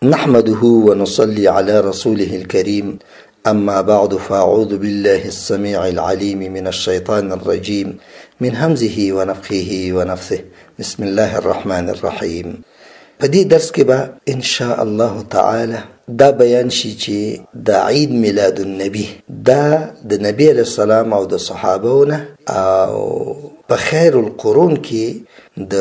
نحمده ونصلي على رسوله الكريم. أما بعد فأعوذ بالله السميع العليم من الشيطان الرجيم من همزه ونفخه ونفثه. بسم الله الرحمن الرحيم. په دې درس کې به ان شاء الله تعالی دا بیان شي چې د عید میلاد النبی دا د نبی علیه السلام او د صحابهونه او په خیر القرون کې د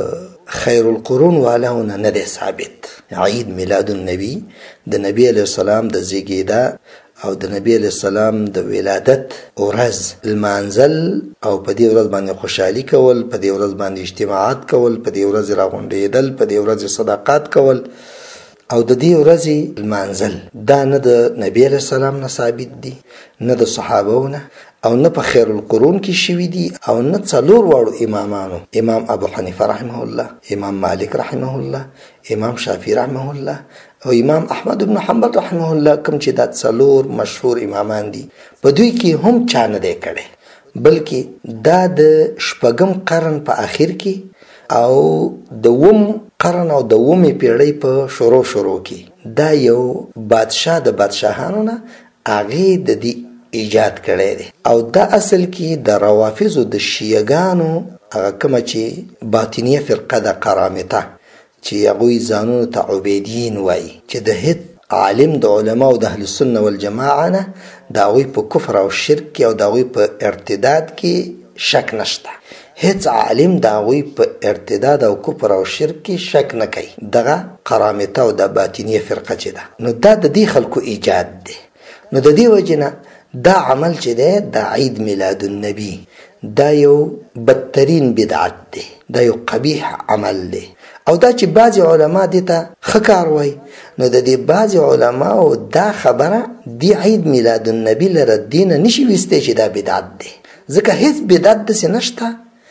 خیر القرون والاونه نه دی ثابت. عید میلاد النبی د نبی علیه السلام د زیږیدا او د نبی علیه السلام د ولادت ورځ المنزل او په دې ورځ باندې خوشحالي کول، په دې ورځ باندې اجتماعات کول، په دې ورځ راغونډېدل، په دې ورځ صدقات کول او د دې ورځې المنزل دا نه د نبی علیه السلام نه ثابت دي، نه د صحابهونه او نه په خیر القرون کې شوي دي او نه څلور واړو امامانو، امام ابو حنیفه رحمه الله، امام مالک رحمه الله، امام شافعی رحمه الله او امام احمد بن حنبل رحمه الله، کوم چې دا څلور مشهور امامان دي، په دوی کې هم چا نه دی کړی، بلکې دا د شپږم قرن په اخر کې او د اووم قرن او د اوومې پیړۍ په شروع کې دا یو بادشاه د بادشاهانو نه هغې د دې ایجاد کړی دی او دا اصل کې د روافضو د شیعګانو هغه کومه چې باطنیه فرقه د قرامطه چې هغوی ځانونو ته عبیدیین وایي چې د هیڅ عالم د علماو د اهل سنه والجماعه نه د هغوی په کفر او شرک کې او د هغوی په ارتداد کې شک نشته. هیڅ عالم د هغوی په ارتداد او کفر او شرک کې شک نه کوي. دغه قرامطه او د باطنیه فرقه چې ده نو دا د دې خلکو ایجاد دی. نو د دې وجې نه دا عمل چې دی د عید میلاد النبی دا یو بدترین بدعت دی، دا یو قبیح عمل دی او دا چې بعضې علما دې ته ښه کار وایي نو د دې بعضې علماو دا خبره دی عید میلاد النبی لره دې نه نشي ویستی چې دا بدعت دی، ځکه هیڅ بدعت داسې نشته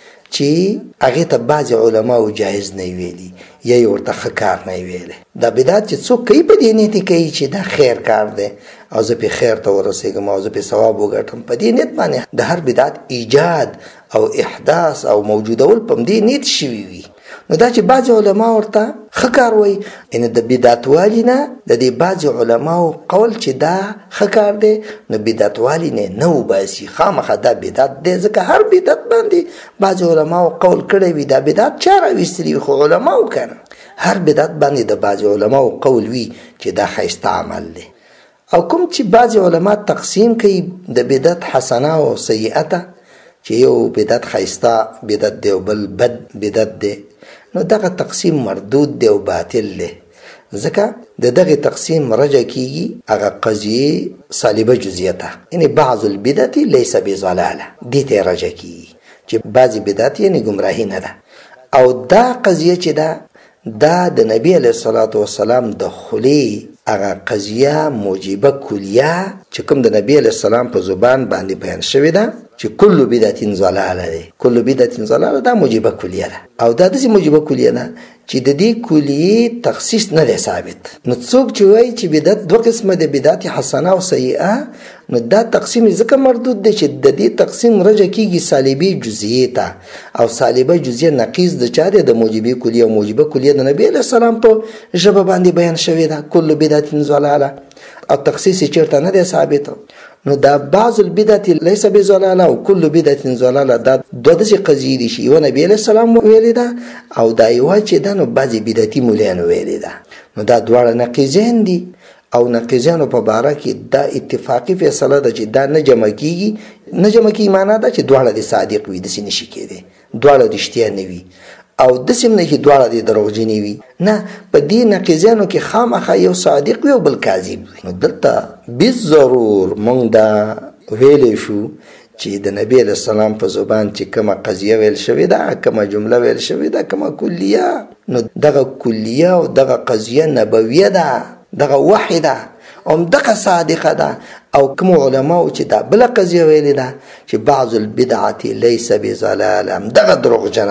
چې هغې ته بعضې علماو جایز نه ویلي یا یې ورته ښه کار نه ویلی. دا بدعت چې څوک کوي په دې نیت کوي چې دا خیر کار دی او زه پې خیر ته ورسېږم او زه پې ثواب وګټم، په دې نیت باندې د هر بدعت ایجاد او احداث او موجودول په همدې نیت شوي وي. نو دا چې بعضې علما ورته ښه کار وایي یعنې د بدعتوالي نه د دې بعضې علماو قول چې دا ښه کار دی نو بدعتوالي نه وباسي، خامخا دا بدعت دی، ځکه هر بدعت باندې بعضې علماو قول کړی وي دا بدعت چا راویستلي وي؟ خو علماو که نه هر بدعت باندې د بعضې علماو قول وي چې دا ښایسته عمل دی. او کوم چې بعضې علما تقسیم کوي د بدعت حسنه او سیئه ته چې یو بدعت ښایسته بدعت دی او بل بد بدعت دی، نو دغه تقسیم مردود دی او باطل دی، ځکه د دغه تقسیم رجع کیږي هغه قضیه سالبه جزیه ته، یعنی بعض البدعت لیس بضلاله، دې ته رجع کیږي چې بعضې بدعت یعنی ګمراهي نه ده. او دا قضیه چې ده دا د نبی علیه الصلاة والسلام د خولې هغه قضیه موجبه کلیه چې کوم د نبی علیه السلام په زبان باندې بیان شوې ده چې کل بدعت ضلاله دی، کل بدعت ضلاله دا موجبه کلیه ده او دا داسې موجبه کلیه ده چې د دې کلیې تخصیص نه دی ثابت. نو څوک چې وایي چې بدعت دوه قسمه دی، بدعت حسنه او سیئه، نو دا تقسیم ځکه مردود دی چې د دې تقسیم رجع کیږي سالبې جزیې ته او سالبه جزیه نقیض د چا دی؟ د موجبه کلیه او موجبه کلیه د نبی علیه السلام په ژبه باندې بیان شوې ده کل بدعت ضلاله او تخصیص چیرته نه دی ثابت. نو دا بعض البدعت لیس بضلاله او کل بدعت ضلاله دا دوه داسې قضیې دي چې یوه نبی علیه السلام ویلې ده او دا یوه چې ده نو بعضې بدعتي مولیانو ویلې ده. نو دا دواړه نقیضین دي او نقیضیانو په باره کې دا اتفاقي فیصله ده چې دا نه جمع کیږي. نه جمع کیږي معنا ده چې دواړه د صادق وي، داسې نشي کېدی، دواړه رښتیا نه وي او داسې هم نه چې دواړه د دروغجنې وي، نه، په دې نقیضیانو کې خامخا یو صادق وي او بل کاذب وي. نو دلته بالضرور موږ دا ویلی شو چې د نبی علیه السلام په زبان چې کومه قضیه ویل شوې ده، کومه جمله ویل شوې ده، کومه کلیه، نو دغه کلیه او دغه قضیه نبویه ده، دغه وحی ده او دغه صادقه ده. او کوم علماو چې دا بله قضیه ویلې ده چې بعض البدعت لیس بضلاله، دغه دروغجنه ده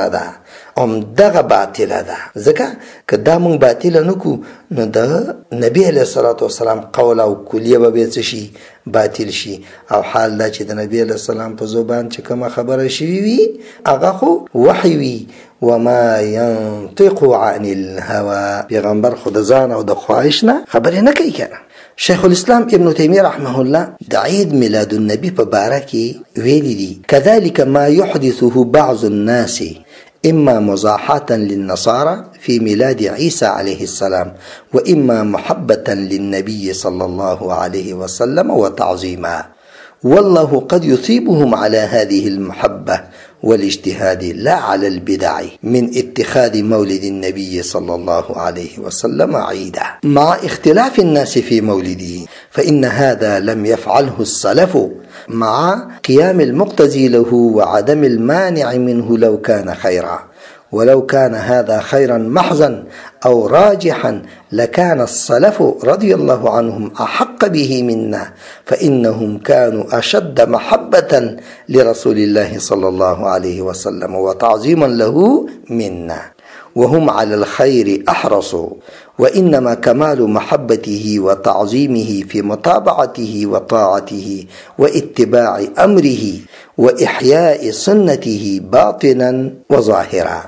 دغه باطله ده. ځکه که دا مونږ باطله نکو نو د نبی علیه الصلاة والسلام قول او کلیه به څه شي؟ باطل شي. او حال دا چې د نبی علیه السلام په زبان چې کومه خبره شوي وي هغه خو وحی وي. وما ينطق عن الهوى، پیغمبر خود ځان او د خواهش نه خبرې نه کوي کنه. شیخ الاسلام ابن تیمیه رحمه الله د عید میلاد النبی په باره کې ویلي دي كذلك ما يحدثه بعض الناس إما مزاحة للنصارى في ميلاد عيسى عليه السلام وإما محبة للنبي صلى الله عليه وسلم وتعظيما، والله قد يثيبهم على هذه المحبة والاجتهاد لا على البدع من اتخاذ مولد النبي صلى الله عليه وسلم عيدا مع اختلاف الناس في مولده، فإن هذا لم يفعله السلف مع قيام المقتضي له وعدم المانع منه لو كان خيرا، ولو كان هذا خيرا محضا أو راجحا لكان السلف رضي الله عنهم أحق به منا، فإنهم كانوا أشد محبة لرسول الله صلى الله عليه وسلم وتعظيما له منا، وهم على الخير أحرصوا، وإنما كمال محبته وتعظيمه في متابعته وطاعته واتباع أمره وإحياء سنته باطنا وظاهرا،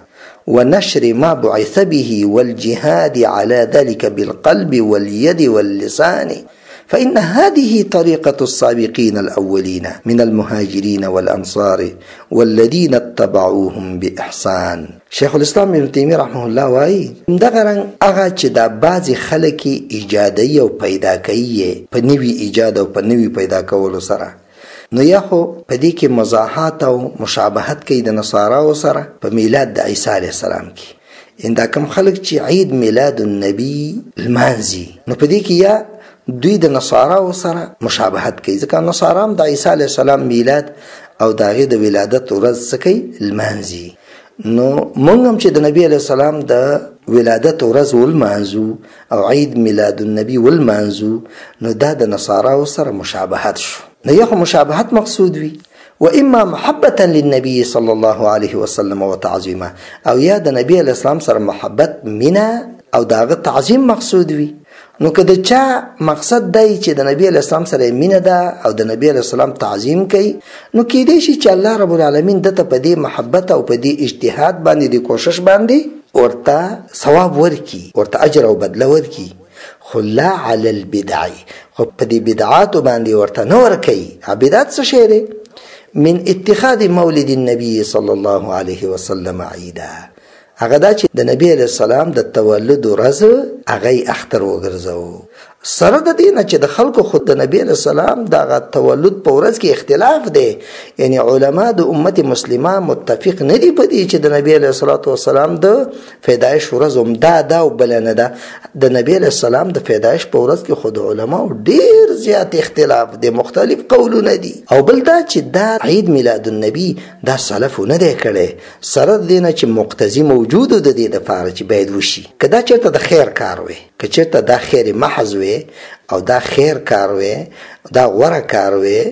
ونشر ما بعث به والجهاد على ذلك بالقلب واليد واللسان، فإن هذه طريقة السابقين الأولين من المهاجرين والأنصار والذين اتبعوهم بإحسان. شیخ الاسلام ابن تیمیه رحمه الله وایي دغه رنګ هغه چې دا بعضې خلک ایجادوي او پیدا کوي په نوي ایجاد او په نوي پیدا کولو سره، نو یا خو په دې کې مزاحات او مشابهت کوي د نصاراو سره په میلاد د عیسی علیه السلام کې. دا کوم خلک چې عید میلاد النبی لمانځي نو په دې کې یا دوی د نصاراو سره مشابهت کوي، ځکه نصارام د عیسی علیه السلام میلاد او د هغې د ولادت ورځ څه کوي؟ لمانځي. نو مونږ هم چې د نبی علیه السلام د ولادت ورځ ولمانځو او عید میلاد النبی ولمانځو نو دا د نصاراو سره مشابهت شو. نو یا خو مشابهت مقصود وي، و اما محبة للنبي صلى الله عليه وسلم وتعظيما، او یا د نبی علیه السلام سره محبت مینه او داغه تعظیم مقصود وي. نو که د چا مقصد دی چې د نبی علیه السلام سره مینه ده او د نبی علیه السلام تعظیم کوي نو کیدای شي چې الله رب العالمین دته په دې محبت او په دې اجتهاد باندې د کوشش باندې ورته ثواب ورکي، ورته اجر او بدله ورکي، خو لا علی البدع، خو په دې بدعاتو باندې ورته نه ورکوي. بدعت څه شی دی؟ من اتخاذ مولد النبي صلى الله عليه وسلم عیدا، هغه دا چې د نبی علیه السلام د تولد ورځ هغه اختر وګرځو، سره د دې نه چې د خلکو خود د نبی علیه السلام دغه تولد په ورځ کې اختلاف دی. یعنی علما د امت مسلمه متفق نه دي په دې چې د نبی علیه السلام د پیدایش ورځ همدا ده او بله نه ده. د نبی علیه السلام د پیدایش په ورځ کې خود علما ډېر زیات اختلاف دی، مختلف قولونه دي. او بل دا چې دا عید میلاد النبی دا سلفو نه دی کړی، سره د دې نه چې مقتضي موجود د دې دپاره چې باید وشي. که دا چېرته د خیر کار وی، که چېرته دا خیر محض وی او دا خیر کار وی، دا غوره کار وی،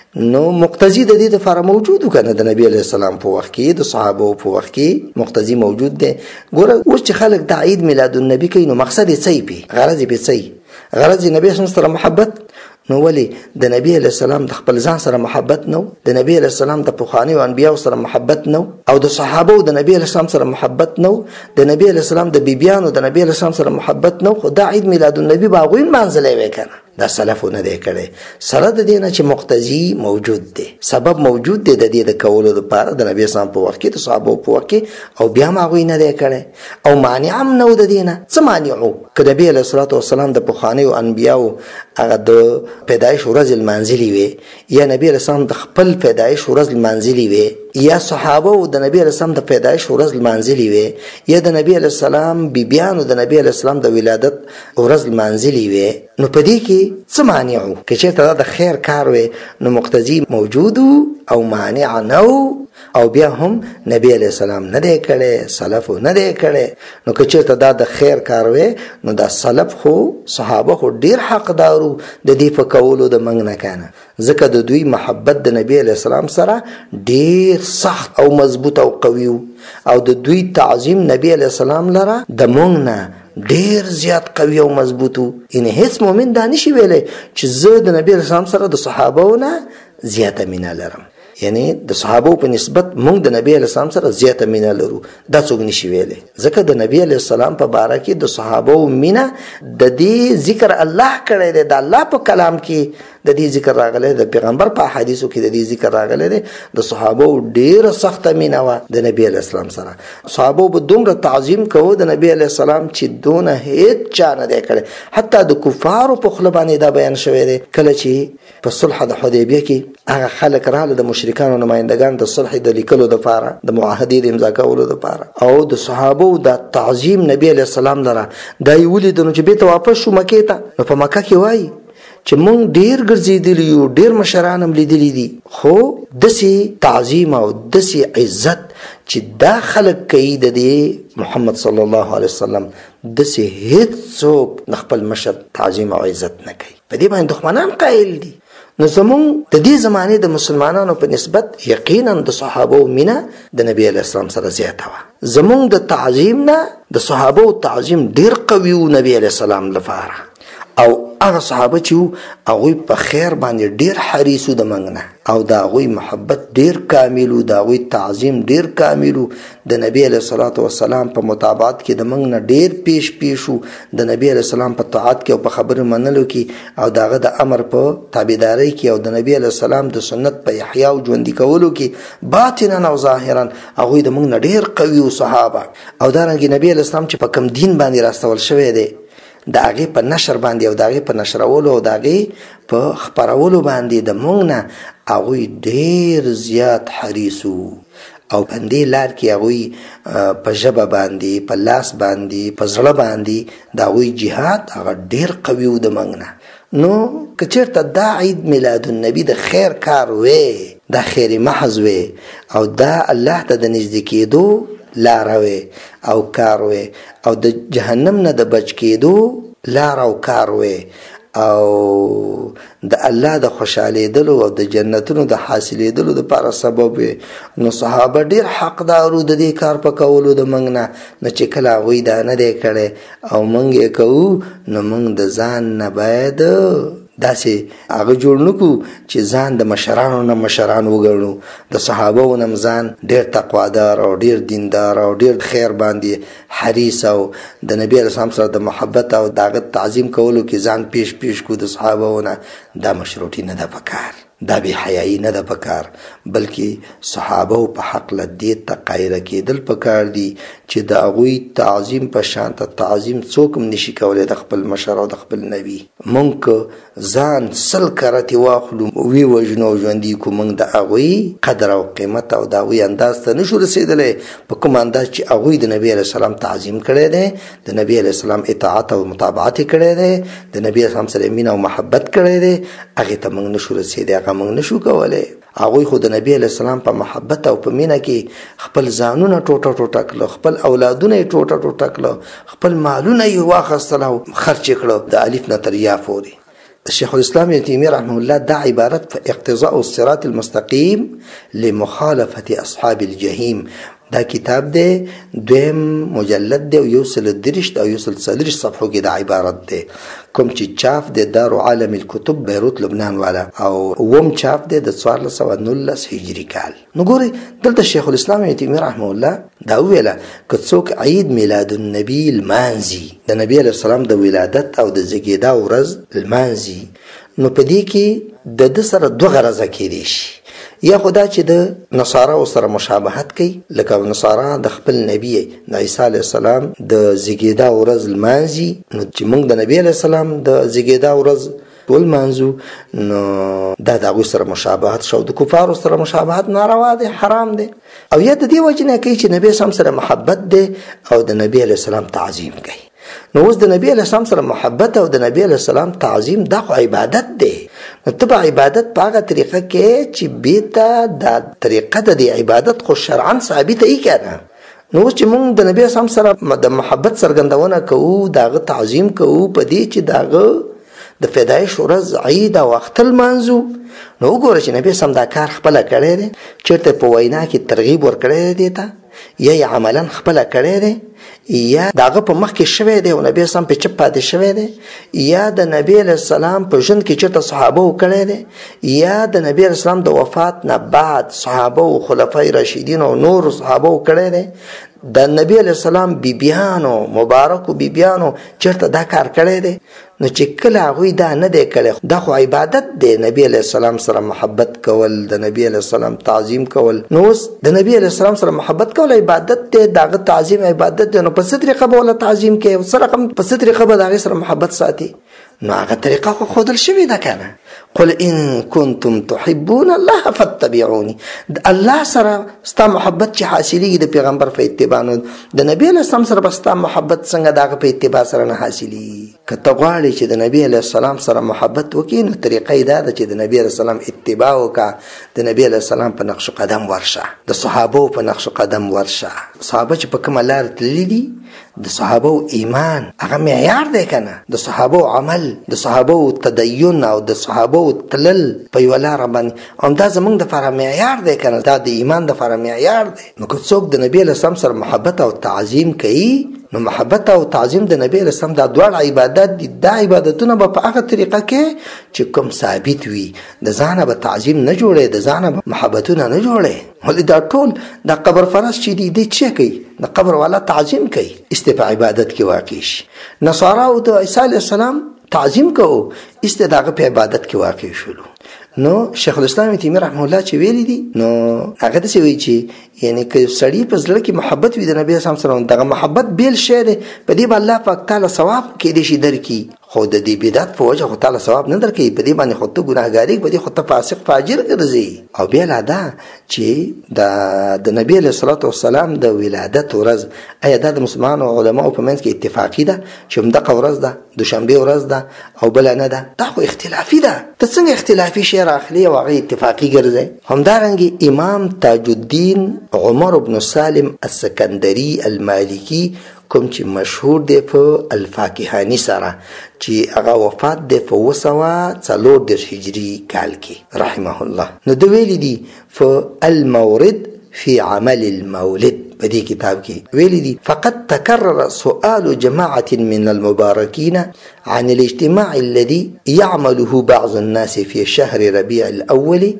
نو مقتضی د دې لپاره موجود کنه د نبی علیه السلام په وخت کې د صحابه په وخت کې مقتضی موجود دی. ګوره اوس چې خلک د عید میلاد النبی کوي نو مقصد یې څه وي؟ غرض یې څه؟ غرض یې نبی سره محبت. نو ولی د نبی علیه السلام د خپل ځان سره محبت نو، د نبی علیه السلام د پخوانیو انبیاو سره محبت نو، او د صحابو د نبی علیه السلام سره محبت نو، د نبی علیه السلام د بیبیانو د نبی علیه السلام سره محبت نو. خو دا عید میلاد النبی به هغوی لمانځلی وی کنه، دا سلفو نه دی کړی. سره د دې نه چې مقتضي موجود دی، سبب موجود دی د دې د کولو لپاره د نبی اسلام په وخت کې، د صحابو په وخت کې، او بیا هم هغوی نه دی کړی. او مانع هم نه و د دې نه. څه مانع و؟ که نبی علیه الصلاة والسلام د پخوانیو انبیاو هغه د پیدایش ورځ لمانځلې وي، یا نبی علیه السلام د خپل پیدایش ورځ لمانځلې وي، یا صحابه او د نبی علیه السلام د پیدایش ورځ لمانځلې وي، یا د نبی علیه السلام بیبیانو د نبی علیه السلام د ولادت ورځ لمانځلې وي، نو په دې کې څه مانع و؟ که چېرته دا د خیر کار وی نو مقتضي موجود او مانع نه و. او بیا هم نبی علیہ السلام نه دی کړي، سلف نه دی کړي. نو که چېرته دا د خیر کار وی نو دا سلف خو صحابه خو ډیر حقدارو د دې په کولو د منګ نه کنه، ځکه د دوی محبت د نبی علیہ السلام سره ډیر سخت او مضبوط او قوي او د دوی تعظیم نبی علیہ السلام لره د مونږ نه ډیر زیات قوي او مضبوط. ان هیڅ مؤمن دا نشي ویلی چې زه د نبی علیہ السلام سره د صحابه نه زیاته مینه لرم، یعنی د صحابه په نسبت مونږ د نبی علیہ السلام سره زیاته مینه لرو، دا څوک نشي ویلی. ځکه د نبی علیہ السلام په باره کې د صحابه مینه د دې ذکر الله کړی دی، د الله په کلام کې د دې ذکر راغلی، د پیغمبر په حدیثو کې د دې ذکر راغلی دی. د صحابه ډیره سخته مینه وه د نبی علیہ السلام سره. صحابه به دومره تعظیم کوو د نبی علیہ السلام چې دونه هیڅ چا نه دی کړی. حتی د کفارو په خوله باندې دا بیان شوی دی کله چې په صلح د حدیبیه کې هغه خلک راغله د مشرکانو نمایندگان د صلح د لیکلو دپاره، د معاهدې د امضا کولو دپاره، او د صحابه د تعظیم نبی علیہ السلام لره دا یې ولیدل چې بیرته واپس شو مکې ته. نو په مکه کې وایي چې مونږ ډیر ګرځېدلي یو، ډیر مشران هم لیدلي دي، خو داسې تعظیم او داسې عزت چې دا خلک کوي د دې محمد صلی الله علیه وسلم داسې هیڅوک د خپل مشر تعظیم او عزت نه کوي. په دې باندې دښمنان قایل دي. نو زمونږ د دې زمانې د مسلمانانو په نسبت یقینا د صحابه مینه د نبی علیہ السلام سره زیاته وه. زمونږ د تعظیم نه د صحابه تعظیم ډیر قوي و نبی علیہ السلام لپاره، او هغه صحابه چې هغوی په خیر باندې ډیر حریصو د منګ نه، او د هغوی محبت ډیر کاملو، د هغوی تعظیم ډیر کاملو، د نبی علیہ الصلوۃ والسلام په مطابقت کې د منګ نه ډیر پیشو، د نبی علیہ السلام په طاعت کې او په خبرو منلو کې او دغه د امر په تابعداري کې او د نبی علیہ السلام د سنت په احیا او ژوندي کولو کې باطنا او ظاهرا هغوی د منګ نه ډیر قوي صحابه. او دارنګه نبی علیہ السلام چې په کوم دین باندې راستول شوی دی د هغې په نشر باندې او د هغې په نشرولو او د هغې په خپرولو باندې د مونږ نه هغوی ډېر زیات حریصو، او په دې لار کې هغوی په ژبه باندې، په لاس باندې، په زړه باندې د هغوی جهاد هغه ډېر قوي و د مونږ نه. نو که چېرته دا عید میلاد النبي د خیر کار وی، دا خیر محض وی، او دا الله ته د نږدې کېدو لاره وی او کار وی، او د جهنم نه د بچ کېدو لاره او کار وی، او د الله د خوشحالېدلو او د جنتونو د حاصلېدلو دپاره سبب وی، نو صحابه ډېر حقدارو د دې کار په کولو د موږ نه. نو چې کله هغوی دا نه دی کړی او موږ یې کوو، نو موږ د ځان نه باید داسې هغه جوړ نه کړو چې ځان د مشرانو نه مشران وګڼو. د صحابو نه ځان ډېر تقوادار او ډېر دیندار او ډېر خیر باندې حریص او د نبی علیه السلام سره د محبت او د هغه تعظیم کولو کې ځان پیش کړو د صحابو نه، دا مشروطي نه ده پکار، دا بې حیایي نه ده پکار، بلکې صحابو په حق له دې ته قایله کېدل پکار دي چې د هغوی تعظیم په شانته تعظیم څوک هم نشي کولی د خپل مشر او د خپل نبي. مونږ که ځان سل کرتې واخلو وی وژنو او ژوندي کړو، مونږ د هغوی قدر او قیمت او د هغوی انداز ته نشو رسېدلی په کوم انداز چې هغوی د نبي علیه السلام تعظیم کړی دی، د نبي علیه السلام اطاعت او متابعت یې کړی دی، د نبي علیه السلام سره مینه او محبت کړی دی، هغې ته مونږ نشو رسېدی، هغه مونږ نشو کولی. هغوی خو د نبی علیه السلام په محبت او په مینه کې خپل ځانونه ټوټه کړه، خپل اولادونه یې ټوټه کړه، خپل مالونه یې واخیستل او خرچ یې کړه د الف نه تر یا پورې. شیخ الاسلام ابن تیمیه رحمه الله دا عبارت اقتضاء الصراط المستقیم لمخالفة اصحاب الجحیم، دا کتاب دی، دویم مجلد دی او 133 او 134 صفحو کې دا عبارت دی، کوم چې چاپ دی دار عالم الکتب بیروت لبنان والا، او وم چاپ دی د 1419 هجری کال. نو ګورئ دلته شیخ الاسلام ابن تیمیه رحمه الله دا ویله که څوک عید میلاد النبی لمانځي، د نبی علیه السلام د ولادت او د زیږېدا ورځ لمانځي، نو په دې کې د ده سره دوه غرضه کېدی شي. یا خدا چې د نصارا سره مشابهت کوي، لکه نصارا د خپل نبی د عیسی علیه السلام د زیږېدا ورځ لمانځي، نو چې موږ د نبی علیه السلام د زیږېدا ورځ ولمانځو، نو دا د هغوی سره مشابهت شو، د کفارو سره مشابهت ناروا دی، حرام دی. او یا د دې وجې نه کوي چې نبی اسلام سره محبت دی او د نبی علیه السلام تعظیم کوي. نو اوس د نبی علیه السلام سره محبت او د نبی علیه السلام تعظیم دا خو عبادت دی. نو ته به عبادت په هغه طریقه کې چې بیته دا طریقه د عبادت خو شرعاً ثابته ای کنه. نو چې موږ د نبی اسلام سره د محبت څرګندونه کوو، داغه تعظیم کوو په دې چې داغه د پیدایش ورځ عید او اختر مانځو، نو وګوره چې نبی اسلام دا کار خپل کړی دی، چیرته په وینا کې ترغیب ورکړی دی ته، یا عملاً خپل کړی دی، یا داغه په مخ کې شوی دی او نبی اسلام په چپ پاتې شوی دی، یا د نبی علیہ السلام په ژوند کې چېرته صحابه وکړی دی، یا د نبی علیہ السلام د وفات نه بعد صحابه او خلفای راشدین او نور صحابه وکړی دی، د نبی علیہ السلام بیبیانو مبارکو بیبیانو چېرته دا کار کړی دی. نو چې کله هغوی دا نه دی کړی، دا خو عبادت دی، نبی علیہ السلام سره محبت کول، د نبی علیہ السلام تعظیم کول. نو اوس د نبی علیہ السلام سره محبت کول عبادت دی، داغه تعظیم عبادت دی. نو په څه طریقه به ولا تعظیم کوي او سره په څه طریقه به د هغې سره محبت ساتي؟ نو هغه طریقه خو ښودل شوې ده که نه. قل ان کنتم تحبون الله فاتبعوني. د الله سره ستا محبت چې حاصلېږي د پیغمبر په اتباع، نو د نبی علیه السلام سره به ستا محبت څنګه د هغه په اتباع سره نه حاصلېږي؟ که ته غواړې چې د نبی علیه السلام سره محبت وکړي، نو طریقه یې دا ده چې د نبی علیه السلام اتباع وکړه، د نبی علیه السلام په نقش قدم ورشه، د صحابو په نقش قدم ورشه. صحابه چې په کومه لار تللي دي، د صحابو ایمان هغه معیار دی کنه، د صحابو عمل، د صحابو تدین او د صحابو تلل په یوه لاره باندې، همدا زموږ دپاره معیار دی کنه، دا د ایمان دپاره معیار دی. نو که څوک د نبي علیه السلام سره محبت او تعظیم کوي، نو محبت او تعظیم د نبی علیه السلام دا دواړه عبادت دي. دا عبادتونه به په هغه طریقه کې چې کوم ثابت وي، د ځانه به تعظیم نه جوړی، د ځانه به محبتونه نه جوړی. ولې دا ټول د قبر فرس چې دی څه کوي؟ د قبر والا تعظیم کوي، است په عبادت کې واقع شي. نصارا او د عیسی علیه السلام تعظیم کوو، است دغه په عبادت کې واقع شولو. نو شیخ الاسلام تیمیه رحمه الله چې ویلي دي، نو هغه داسې وایي چې یعنی که سړي په زړه کې محبت وي د نبي اسلام سره، دغه محبت بیل شی دی، په دې به الله پاک تعالی ثواب کیدای شي درکړي، خو د دې بدعت په وجه خو تعالی ثواب نه درکوي، په دې باندې خو ته ګناهګاري، په دې خو ته فاسق فاجر ګرځي. او بیا لا دا چې د نبي علیه الصلاة والسلام د ولادت ورځ، ایا دا د مسلمانو علماو په منځ کې اتفاقي ده چې همدغه ورځ ده، دوشنبې ورځ ده او بله نه ده؟ دا خو اختلافي ده. ته څنګه اختلافي شی راخلي او هغه اتفاقي ګرځي؟ همدارنګې امام تاج الدین عمر بن سالم السکندری المالکی کوم چې مشهور دی په الفاکهانی سره، چې هغه وفات دی په 240 هجري کال کې رحمه الله. نو د ویلي دي په المورد في عمل المولد، په دې کتاب کې ویلي دي فقد تكرر سؤال جماعة من المباركين عن الاجتماع الذي يعمله بعض الناس في شهر ربيع الأول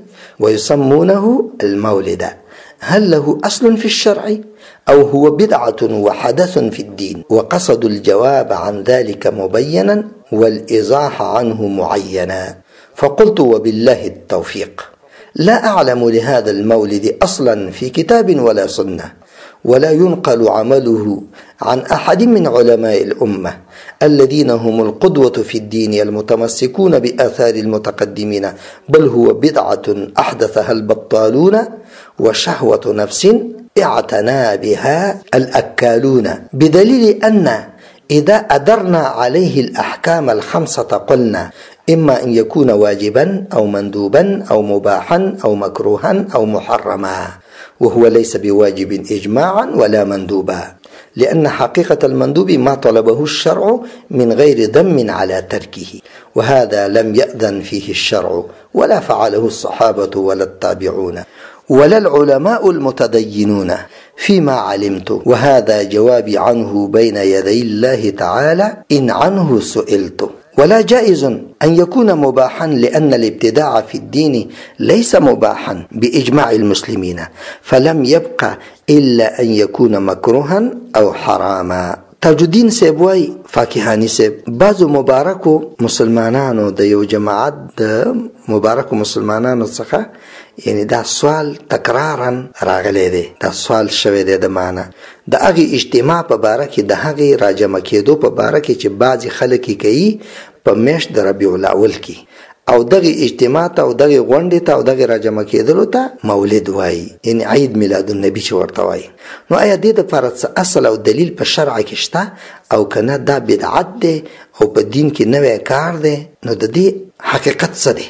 ويسمونه المولد، هل له أصل في الشرع أو هو بدعة وحدث في الدين؟ وقصد الجواب عن ذلك مبينا والإيضاح عنه معينا. فقلت وبالله التوفيق، لا أعلم لهذا المولد أصلا في كتاب ولا سنة، ولا ينقل عمله عن أحد من علماء الأمة الذين هم القدوة في الدين المتمسكون بآثار المتقدمين، بل هو بدعة أحدثها البطالون وشهوة نفس اعتنى بها الأكالون، بدليل أن إذا أدرنا عليه الأحكام الخمسة قلنا إما أن يكون واجبا أو مندوبا أو مباحا أو مكروها أو محرما، وهو ليس بواجب إجماعا ولا مندوبا، لأن حقيقة المندوب ما طلبه الشرع من غير ذم على تركه، وهذا لم يأذن فيه الشرع ولا فعله الصحابة ولا التابعون ولا العلماء المتدينون فيما علمت، وهذا جوابي عنه بين يدي الله تعالى إن عنه سئلت. ولا جائز أن يكون مباحا لأن الابتداع في الدين ليس مباحا بإجماع المسلمين، فلم يبقى إلا أن يكون مكروها أو حراما. تاج الدین صاحب وای، فاکهانی صاحب، بعضو مبارکو مسلمانانو د یو جماعت د مبارکو مسلمانانو څخه یعنی دا سوال تکرارا راغلی دی، دا سوال شوی دی د معنا د هغې اجتماع په باره کې، د هغې راجمع کېدو په باره کې چې بعضې خلک یې کوي په میاشت د ربیع الاول کې، او دغه اجتماع ته او دغه غونډې ته او دغه راجمع کېدلو ته مولد وایي، یعنی عید میلاد النبي چې ورته وایي. نو آیا دې دپاره څه اصل او دلیل په شرع کې شته او که نه دا بدعت دی او په دین کې نوی کار دی؟ نو د دې حقیقت څه دی؟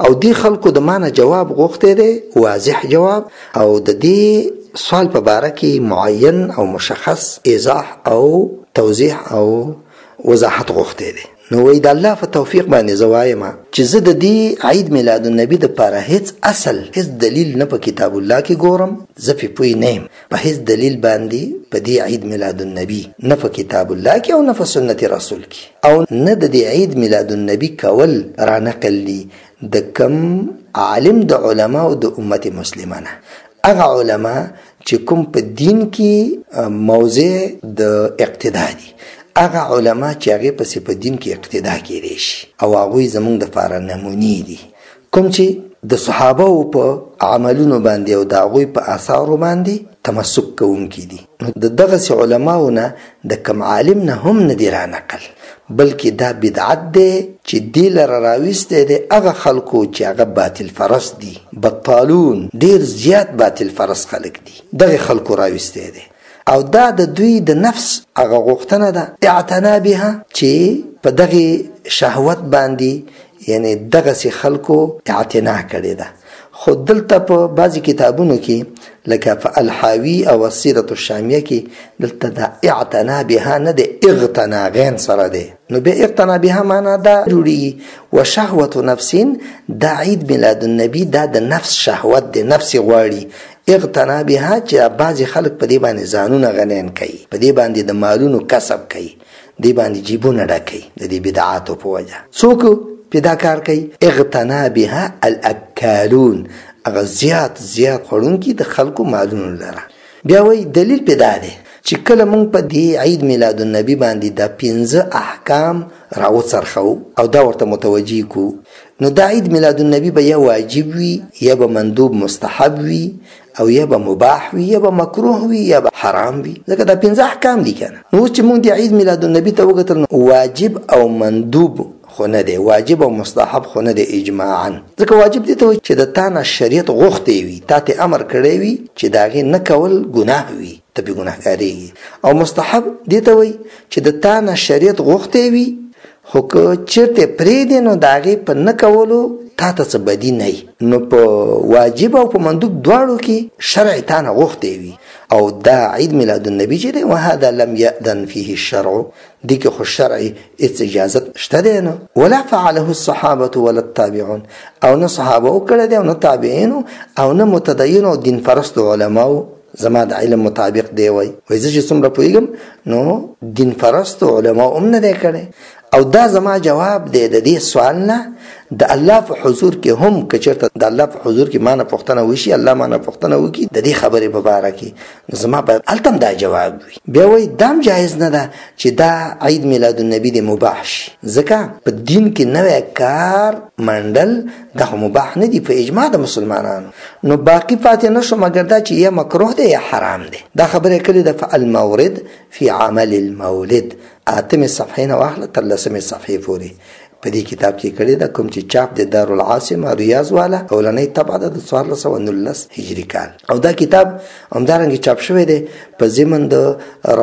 او دی خلکو د مانه جواب غوښته دی، واضح جواب، او د دې سوال په باره کې معین او مشخص ایضاح او توضیح او وضاحت غوښته دی. نو وای د الله په توفیق باندې زوایم چې زه د دې عید میلاد النبی د لپاره هیڅ اصل هیڅ دلیل نه په کتاب الله کې ګورم، زه پې پوی نه یم په هیڅ دلیل باندې په دې عید میلاد النبی، نه په کتاب الله کې او نه په سنت رسول کې، او نه د دې عید میلاد النبی کول را نقل دي د کم عالم د علماء د امت مسلمانه، هغه علما چې کوم په دین کې موضع د اقتدا دي، هغه علما چې هغه په دین کې اقتدا کړي شي او هغه زمونږ د لپاره نمونې دي، کوم چې د صحابه په عملونو باندې او د هغوی په آثارو باندې تمسک کوونکي دي. نو د دغه علماو نه د کم عالم نه هم نه دی را نقل، بلکې دا بدعت دی چې دی لره راویستی دی هغه خلکو چې هغه باطل فرست دي، بطالون، ډیر زیات باطل فرست خلک دي، دغه خلکو راویستی دی، او دا د دوی د نفس هغه غوښتنه ده اعتنا بها چې په دغه شهوت باندې یعنی دغه سي خلکو اعتنا کړی ده. خو دلته په بعضی کتابونو کې لکه په الحاوی او السیرة الشامیه کې دلته دا اعتنا بها نه ده، اغتنا غین سره ده، نو به اغتنا بها معنا دا جوړي و شهوت نفس، دا عید میلاد النبی دا د نفس شهوت ده، نفس غواړي، اغتنا بها چې بعضی خلک په دې باندې ځانونه غنین کوي، په دې باندې د مالونو کسب کوي، دې باندې جیبونه ډکوي د دې بدعاتو په وجه. څوک پیدا کار کوي؟ اغتنا بها الاکالون، هغه زیات خوړونکي د خلکو مالونو لره. بیا وایي دلیل پیدا دی چې کله مونږ په دې عید میلاد النبی باندې دا 15 احکام راوڅرخو او دا ورته متوجه کو، نو دا عید میلاد النبی به یا واجب وي، یا به مندوب مستحب وي، او یا به مباح وي، یا به مکروه وي، یا به حرام وي، ځکه دا 15 احکام دي کنه. نو چې مونږ د عید میلاد النبی ته وګتل، واجب او مندوب خو نه دی، واجب او مستحب خو نه دی اجماعا، ځکه واجب دي ته چې د تا نه شریعت غوښتی وي، تا ته امر کړی وي چې د هغې نه کول ګناه وي، ته پې ګناهګارېږي، او مستحب دي ته وایي چې د تا نه شریعت غوښتی وي خو که چېرته پرېږدې نو د هغې په نه کولو تا ته څه بدي نه وي. نو په واجب او په مندوب دواړو کې شرع تا نه غوښتی وي، او دا عید میلاد النبی چې دی وهذا لم یأذن فيه الشرع، دې کې خو شرعي هېڅ اجازت شته دی نه، ولا فعله الصحابة ولا التابعون، او نه صحابه وکړی دی او نه تابعینو او نه متدینو او دین پرستو علماو. زما د علم مطابق دی وای زه چې څومره پوهېږم نو دین پرستو علماو هم نه دی کړی، او دا زما جواب دی د دې سوال نه د الله په حضور کې هم که چېرته د الله په حضور کې ما نه پوښتنه وشي، الله ما نه پوښتنه وکړي د دې خبرې په باره کې، نو زما باید هلته هم دا جواب وي. بیا وایي دا هم جایز نه ده چې دا عید میلاد النبی دی مباح شي، ځکه په دین کې نوی کار منډل دا خو مباح نه دي په اجماع د مسلمانانو، نو باقي پاتې نه شو مګر دا چې یا مکروه دی یا حرام دی. دا خبره کړې ده په المورد فی عمل المولد، 8 صفحې نه واخله تر 10 صفحې پورې په دې کتاب کې کړی ده، کوم چې چاپ د دارالعاصمه ریاض والا اولنۍ طبعه ده د 1419 هجري کال، او دا کتاب همدارنګه چاپ شوی دی په ضمن د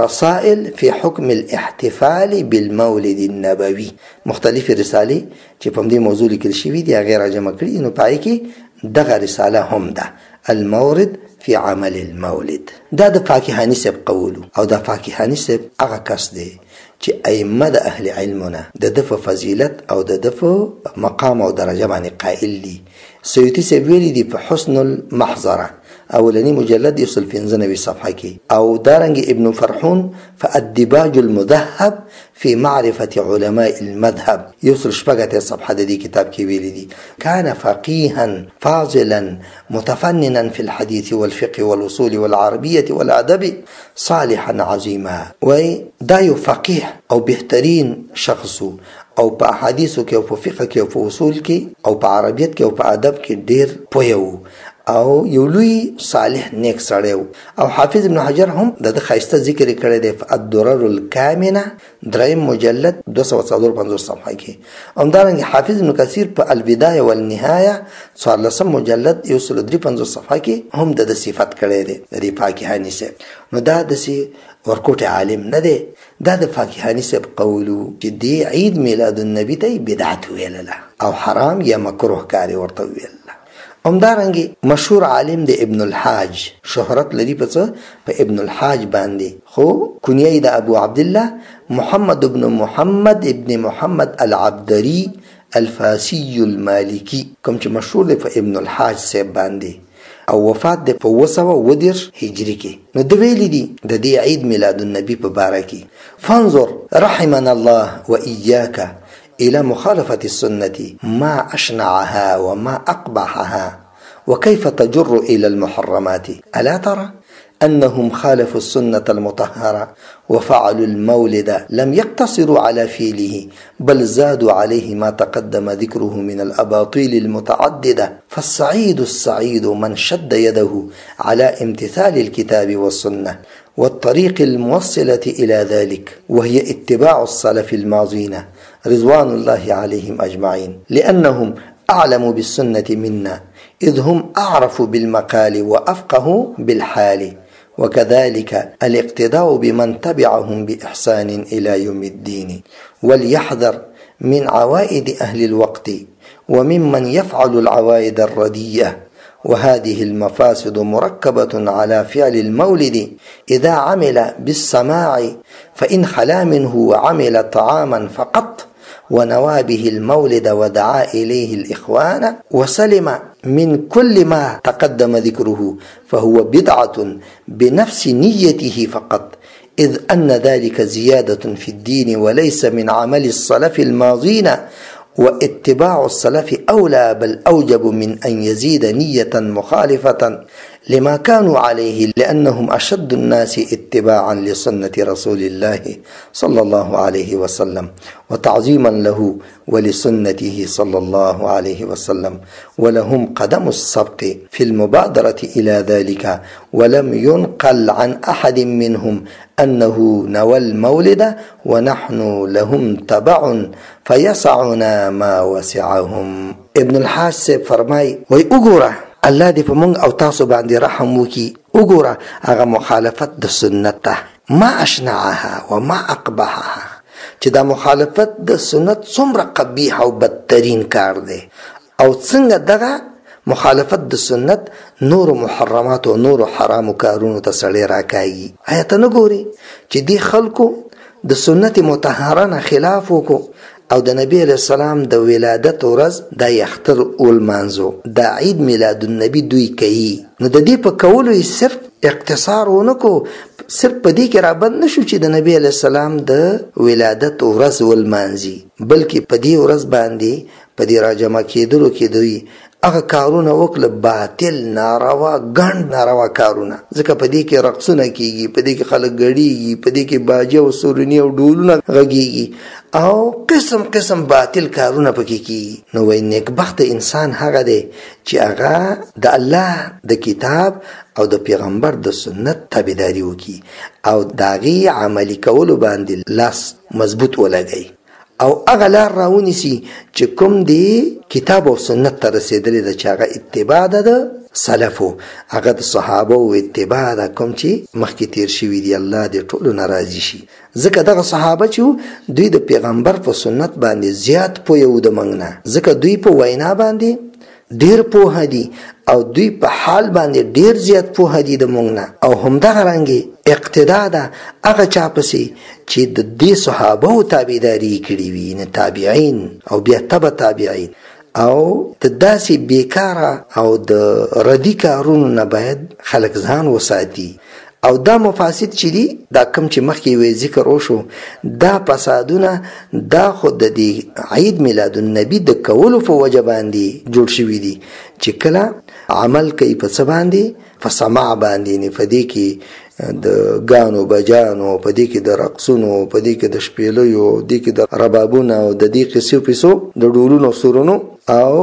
رسائل فی حکم الاحتفال بالمولد النبوي، مختلفې رسالې چې په دې موضوع لیکل شوي دي هغې راجمع کړي، نو پای کې دغه رساله هم ده المورد فی عمل المولد. دا د فاکهانی صاحب قولو، او دا فاکهانی صاحب هغه کس دی چې ائمه د اهل علمونه د ده په فضیلت او د ده په مقام او درجه باندې قائل دي. سیوطي صاحب ویلي دي په حسن المحضره اولنی مجلد 195 صفحه کې، او دارنګ ابن فرحون فالدباج المذهب في معرفة علماء المذهب 118 صفحه د دې کتاب کې ویلي دي كان فقيها فاضلا متفننا في الحديث والفقه والوصول والعربية والأدب صالحا عظيما. وای دا یو فقيه او بهترین شخص او په احادیثو کې او په فقه کې او په اصول کې او په عربیت کې او په ادب کې ډیر پوهه او یو لوی صالح نیک سړی او حافظ ابن حجر هم د خایسته ذکر کړی دی په الدرر الکامنه دریم مجلد 254 صفحه کې. همدارنګه حافظ ابن کثیر په البدایه والنهایه 14 مجلد 153 صفحه کې هم د صفات کړی دی د فاکهانی سے. نو دا د ورکوټ عالم نه دی، دا د فاکهانی سے قولو چې دی عید میلاد النبی ته بدعت ویلله او حرام یا مکروه کاری ورته ویل. همدارنګه مشهور عالم دی ابن الحاج، شهرت لري په ابن الحاج باندې، خو کنیه د ابو عبد الله محمد ابن محمد ابن محمد العبدری الفاسی المالکی، کوم چې مشهور دی په ابن الحاج سے باندې او وفات دی په 210 هجری کې. نو د ویلي دي د دې عید میلاد النبی په باره کې فانظر رحمنا الله واياك إلى مخالفة السنة ما أشنعها وما أقبحها وكيف تجر إلى المحرمات. ألا ترى أنهم خالفوا السنة المطهرة وفعلوا المولد لم يقتصروا على فعله بل زادوا عليه ما تقدم ذكره من الأباطيل المتعددة. فالسعيد السعيد من شد يده على امتثال الكتاب والسنة والطريق الموصلة إلى ذلك، وهي اتباع السلف الماضين رضوان الله عليهم أجمعين، لأنهم أعلم بالسنة منا إذ هم أعرف بالمقال وأفقه بالحال، وكذلك الاقتداء بمن تبعهم بإحسان إلى يوم الدين. وليحذر من عوائد أهل الوقت وممن يفعل العوائد الرديئة، وهذه المفاسد مركبة على فعل المولد إذا عمل بالسماع، فإن خلا منه وعمل طعاما فقط ونوى به المولد ودعا إليه الإخوان وسلم من كل ما تقدم ذكره فهو بدعة بنفس نيته فقط، إذ أن ذلك زيادة في الدين وليس من عمل السلف الماضين، واتباع السلف أولى بل أوجب من أن يزيد نية مخالفة لما كانوا عليه، لأنهم أشد الناس اتباعا لسنة رسول الله صلى الله عليه وسلم وتعظيما له ولسنته صلى الله عليه وسلم، ولهم قدم السبق في المبادرة إلى ذلك، ولم ينقل عن أحد منهم أنه نوى المولد ونحن لهم تبع فيسعنا ما وسعهم. ابن الحاج سے فرمای وی وګوره الله دې په مونږ او تاسو باندې رحم وکي، وګوره هغه مخالفت د سنت ته ما اشنعها وما اقبحها، چې دا مخالفت د سنت څومره قبیح او بدترین کار دی، او څنګه دغه مخالفت د سنت نور محرمات او نور حرام کارونو ته سړی راکاږي. آیا ته نه ګورې چې دې خلکو د سنت مطهره نه خلاف وکړو او د نبی علیہ السلام د ولادت ورځ د اختر ولمانځو، د عید میلاد النبی دوی کوي. نو د دې په کولو یې صرف اقتصار ونکو، صرف په دې کې رابند نشو چې د نبی علیہ السلام د ولادت ورځ ولمانځي، بلکې په دې ورځ باندې په دې راجمع کېدلو کې دوی هغه کارونه وکړه باطل ناروا ګڼ ناروا کارونه، ځکه په دې کې رقصونه کیږي، په دې کې خلک ګډیږي، په دې کې باجه او سورنی او ډولونه غږیږي او قسم قسم باطل کارونه پکې کیږي. نو وای نیکبخت انسان هغه دی چې هغه د الله د کتاب او د پیغمبر د سنت تابعداري وکړي او داغي عملی کولو باندې لاس مضبوط ولګي او هغه لار راونیسي چې کوم دی کتاب او سنت ته رسیدلې ده، چې هغه اتباع ده د سلفو، هغه د صحابه او اتباع ده کوم چې مخکې تیر شوي دي. الله دې ټولو نه راضي شي، ځکه دغه صحابه چې دوی د پیغمبر په سنت باندې زیات پوه وو د موږ نه، ځکه دوی په وینا باندې ډیر پوه دي او دوی په حال باندې ډیر زیات پوه دي د موږ نه. او همدغه رنګې اقتدا ده هغه چا پسې چې د دې صحابه تابعداري کړې وي، نه تابعین او بیا تبع تابعین، او د داسې بیکاره او د ردی کارونو نه باید خلک ځان وساتي. او دا مفاسد چې دي دا کم چې مخکې وی ذکر وشو، دا فسادونه دا خود د دې عید میلاد النبی د کولو په وجه باندې جوړ شوي دي، چې کله عمل کوي په څه باندې، په سماع باندې، نه په دې کې د ګانو بجانو، په دې کې د رقصونو، په دې کې د شپېلیو، دې کې د ربابونو او د دې قصو پیسو د ډولونو سورونو او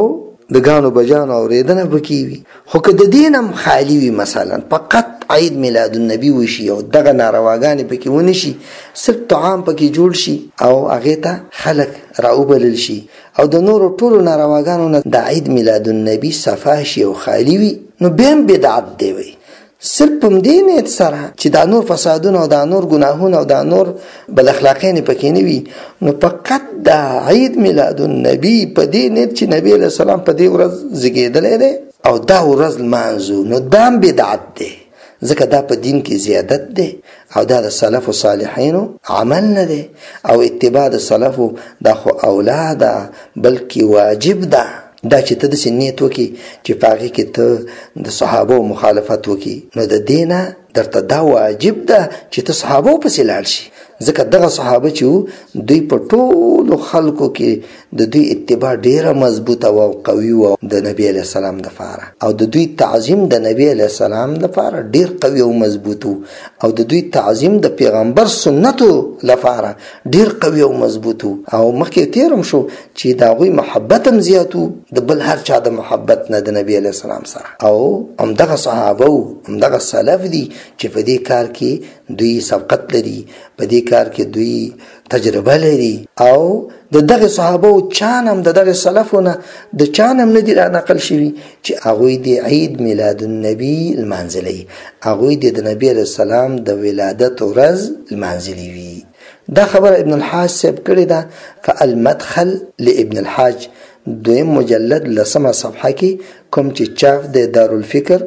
د ګانو بجانو اورېدنه پکې وي. خو که د دین هم خالی وي، مثلا فقط عید میلاد النبی وشي او دغه نارواګانې پکې ونشي، صرف طعام پکې جوړ شي او هغې ته خلک راوبلل شي او د نورو ټولو نارواګانو نه د عید میلاد النبی صفا شي او خالی وي، نو بیا هم بدعت دی. وي صرف په دې نیت سره چې دا نور فسادونه او دا نور ګناهونه او دا نور بد اخلاقۍ پکې نه وي، نو فقط د عید میلاد النبی په دې نیت چې نبی علیه السلام په دې ورځ زیږېدلی دی او دا ورځ لمانځو، نو دا هم بدعت دی، ځکه دا په دین کې زیادت دی او دا د سلف صالحینو عمل نه دی او اتباع د سلفو دا خو اولا ده بلکې واجب ده. دا چې ته داسې نیت وکړي چې په هغې کې ته د صحابو مخالفت وکړي، نو د دې نه درته دا واجب ده چې ته صحابو پسې لاړ شي، ځکه دغه صحابه چې وو دوی په ټولو خلکو کې د دوی اتباع ډیره مضبوطه او قوي وه د نبی علیه السلام دپاره، او د دوی تعظیم د نبی علیه السلام دپاره ډیر قوي او مضبوط و، او د دوی تعظیم د پیغمبر سنتو لپاره ډیر قوي او مضبوط و. او مخکې تیرم شو چې د هغوی محبت هم زیات و د بل هر چا د محبت نه د نبی علیه السلام سره، او همدغه صحابه و همدغه سلف دي چې په دې کار کې دوی سبقت لري، په دې کار کې دوی تجربه لري، او د دغه صحابه او چان هم د دغه سلفونه د چان هم نه دي را نقل شوي چې هغوی د عید میلاد النبی لمانځلی، هغوی د نبی علیه السلام د ولادت ورځ لمانځلی وي. دا خبره ابن الحاج صاحب کړې ده په المدخل لابن الحاج دویم مجلد 10 صفحه کې، کوم چې چاپ د دارالفکر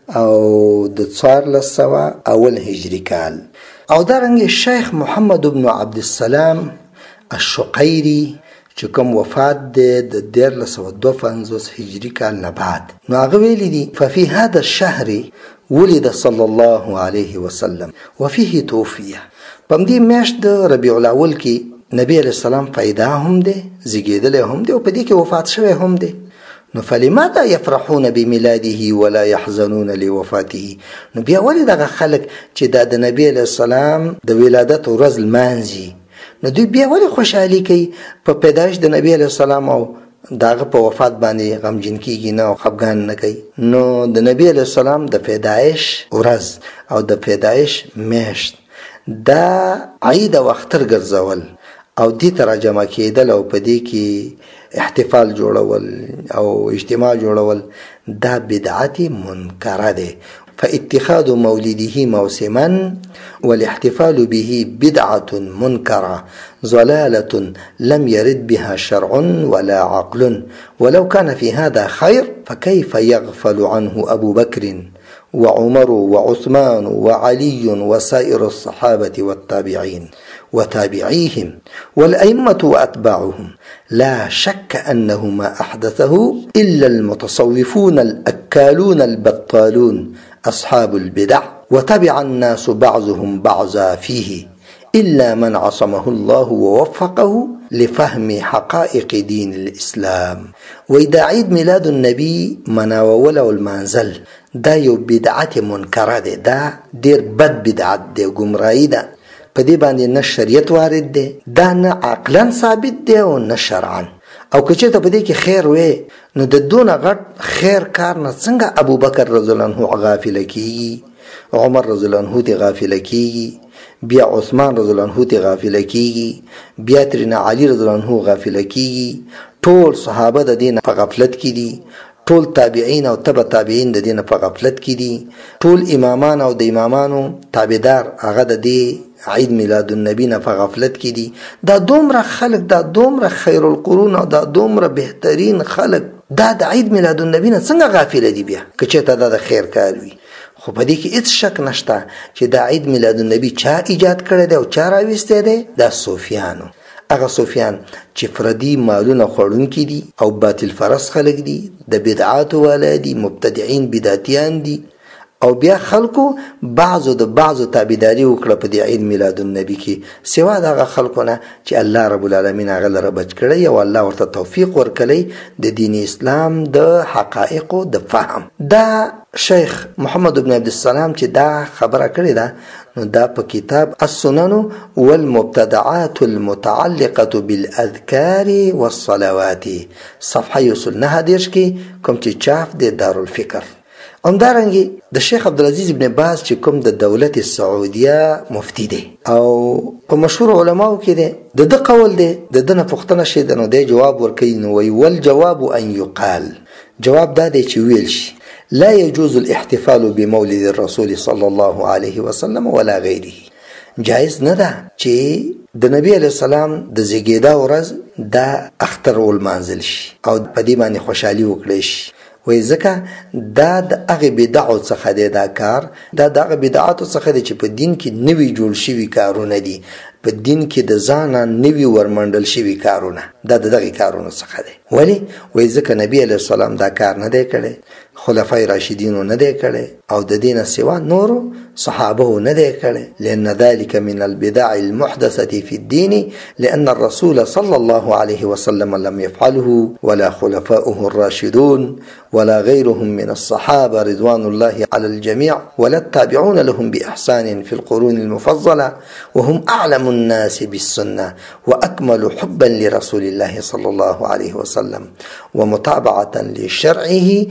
او د 1401 هجری کال. او دارنګه شیخ محمد بن عبد السلام الشقیری چې کوم وفات دی د 1452 هجری کال نه بعد، نو هغه ویلي دي ففي هذا الشهر ولد صلى الله عليه وسلم وفيه توفي. په دې میاشت د ربیع الاول کې نبی علیه السلام پیدا هم دی، زیږېدلی هم دی او په دې کې وفات شوی هم دی. نو فلماذا يفرحون بميلاده ولا يحزنون لوفاته؟ نو بیا ولې دغه خلک چې د نبی علیه السلام د ولادت ورځ لمانځي، نو دوی بیا ولې خوشحالي کوي په پیدایش د نبی علیه السلام او داغه په وفات باندې غمجن کیږي نه او خفګان نه کوي؟ نو د نبی علیه السلام د پیدایش ورځ او د پیدایش میاشت دا عید او اختر ګرځول او دې ته راجمع کېدل او په دې کې احتفال جوړول او اجتماع جوړول دا بدعت منکره ده. فاتخاذ مولده موسما والاحتفال به بدعة منكرة ضلالة لم يرد بها شرع ولا عقل، ولو كان في هذا خير فكيف يغفل عنه أبو بكر وعمر وعثمان وعلي وسائر الصحابة والتابعين وتابعيهم والأئمة وأتباعهم؟ لا شك أنه ما أحدثه إلا المتصوفون الأكالون البطالون أصحاب البدع، وتبع الناس بعضهم بعضا فيه إلا من عصمه الله ووفقه لفهم حقائق دين الإسلام. وإذا عيد ميلاد النبي مناول والمنزل دا یو بدعت منکره ده، دا ډیر بد بدعت ده، ګمراهی ده، په دې باندې نه شریعت وارد ده، دا نه عقلا ثابت ده او نه شرعا. او که چېرته په دې کې خیر وې نو د دونه غټ خیر کار نه څنګه ابو بکر رضی الله عنه غافل کیږي، عمر رضی الله عنه دی غافل کیږي، بیا عثمان رضی الله عنه دی غافل کیږي، بیا ترنا علی رضی الله عنه غافل کیږي، ټول صحابه د دین په غفلت کې دي، ټول تابعین او تبع تابعین د دین په غفلت کې دي، ټول امامان او د امامانو تابعدار هغه د دې عید میلاد النبی نه په غفلت کې دي. دا دومره خلق، دا دومره خیر القرون او دا دومره بهترین خلق دا د عید میلاد النبی نه څنګه غافل دي بیا که چېرته دا د خیر کار وي؟ خو په دې کې هیڅ شک نشته چې دا عید میلاد النبی چا ایجاد کړی دی او چا راویستی دی؟ دا صوفیانو. هغه صوفیان چې فردي مالونه خوړونکي دي او باطل فرس خلق دي، د بدعاتو والا دي، مبتدعين بدعتیان دي، او بیا خلکو بعضو د بعضو تابعداري وکړه په دې عید میلاد النبی کې سوا دغه خلکو نه چې الله رب العالمین هغه لره بچ کړی او الله ورته توفیق ورکړی د دین اسلام د حقایقو د فهم. دا شیخ محمد بن عبد السلام چې دا خبره کړې ده نو دا په کتاب السنن والمبتدعات المتعلقه بالاذکار والصلوات صفحه 119 کې کوم چې چاپ دی دارالفکر. همدارنګه د شیخ عبدالعزیز ابن باز چې کوم د دولت سعودیه مفتی دی او په مشهور علماو کې دی د قول دی د دنه پښتنه شه نو دی جواب ورکوي نو وی ول جواب ان يقال جواب دا دی چې ویل شي لا يجوز الاحتفال بمولد الرسول صلى الله عليه وسلم ولا غيره. جائز نه ده چې د نبی علیہ السلام د زیږیدا ورځ دا اختر ولمانځل شي او په دې باندې خوشحالي وکړي شي. وای ځکه دا د هغه بدعو څخه دی دا کار دا د هغه بدعاتو څخه دی چې په دین کې نوی جوړ شوي کارونه دي په دین کې د ځانه نوی ورمنډل شوي کارونه دا د دغه کارونو څخه دی. ولی وای ځکه نبی علیہ السلام دا کار نه دی کړی خلفای راشدینو نه دی کړی او د دین سوا نورو صحابه نه دی کړی لأن ذلك من البدع المحدثة في الدين لأن الرسول صلى الله عليه وسلم لم يفعله ولا خلفاؤه الراشدون ولا غيرهم من الصحابة رضوان الله على الجميع ولا التابعون لهم بإحسان في القرون المفضلة وهم أعلم الناس بالسنة وأكمل حبا لرسول الله صلى الله عليه وسلم ومتابعة لشرعه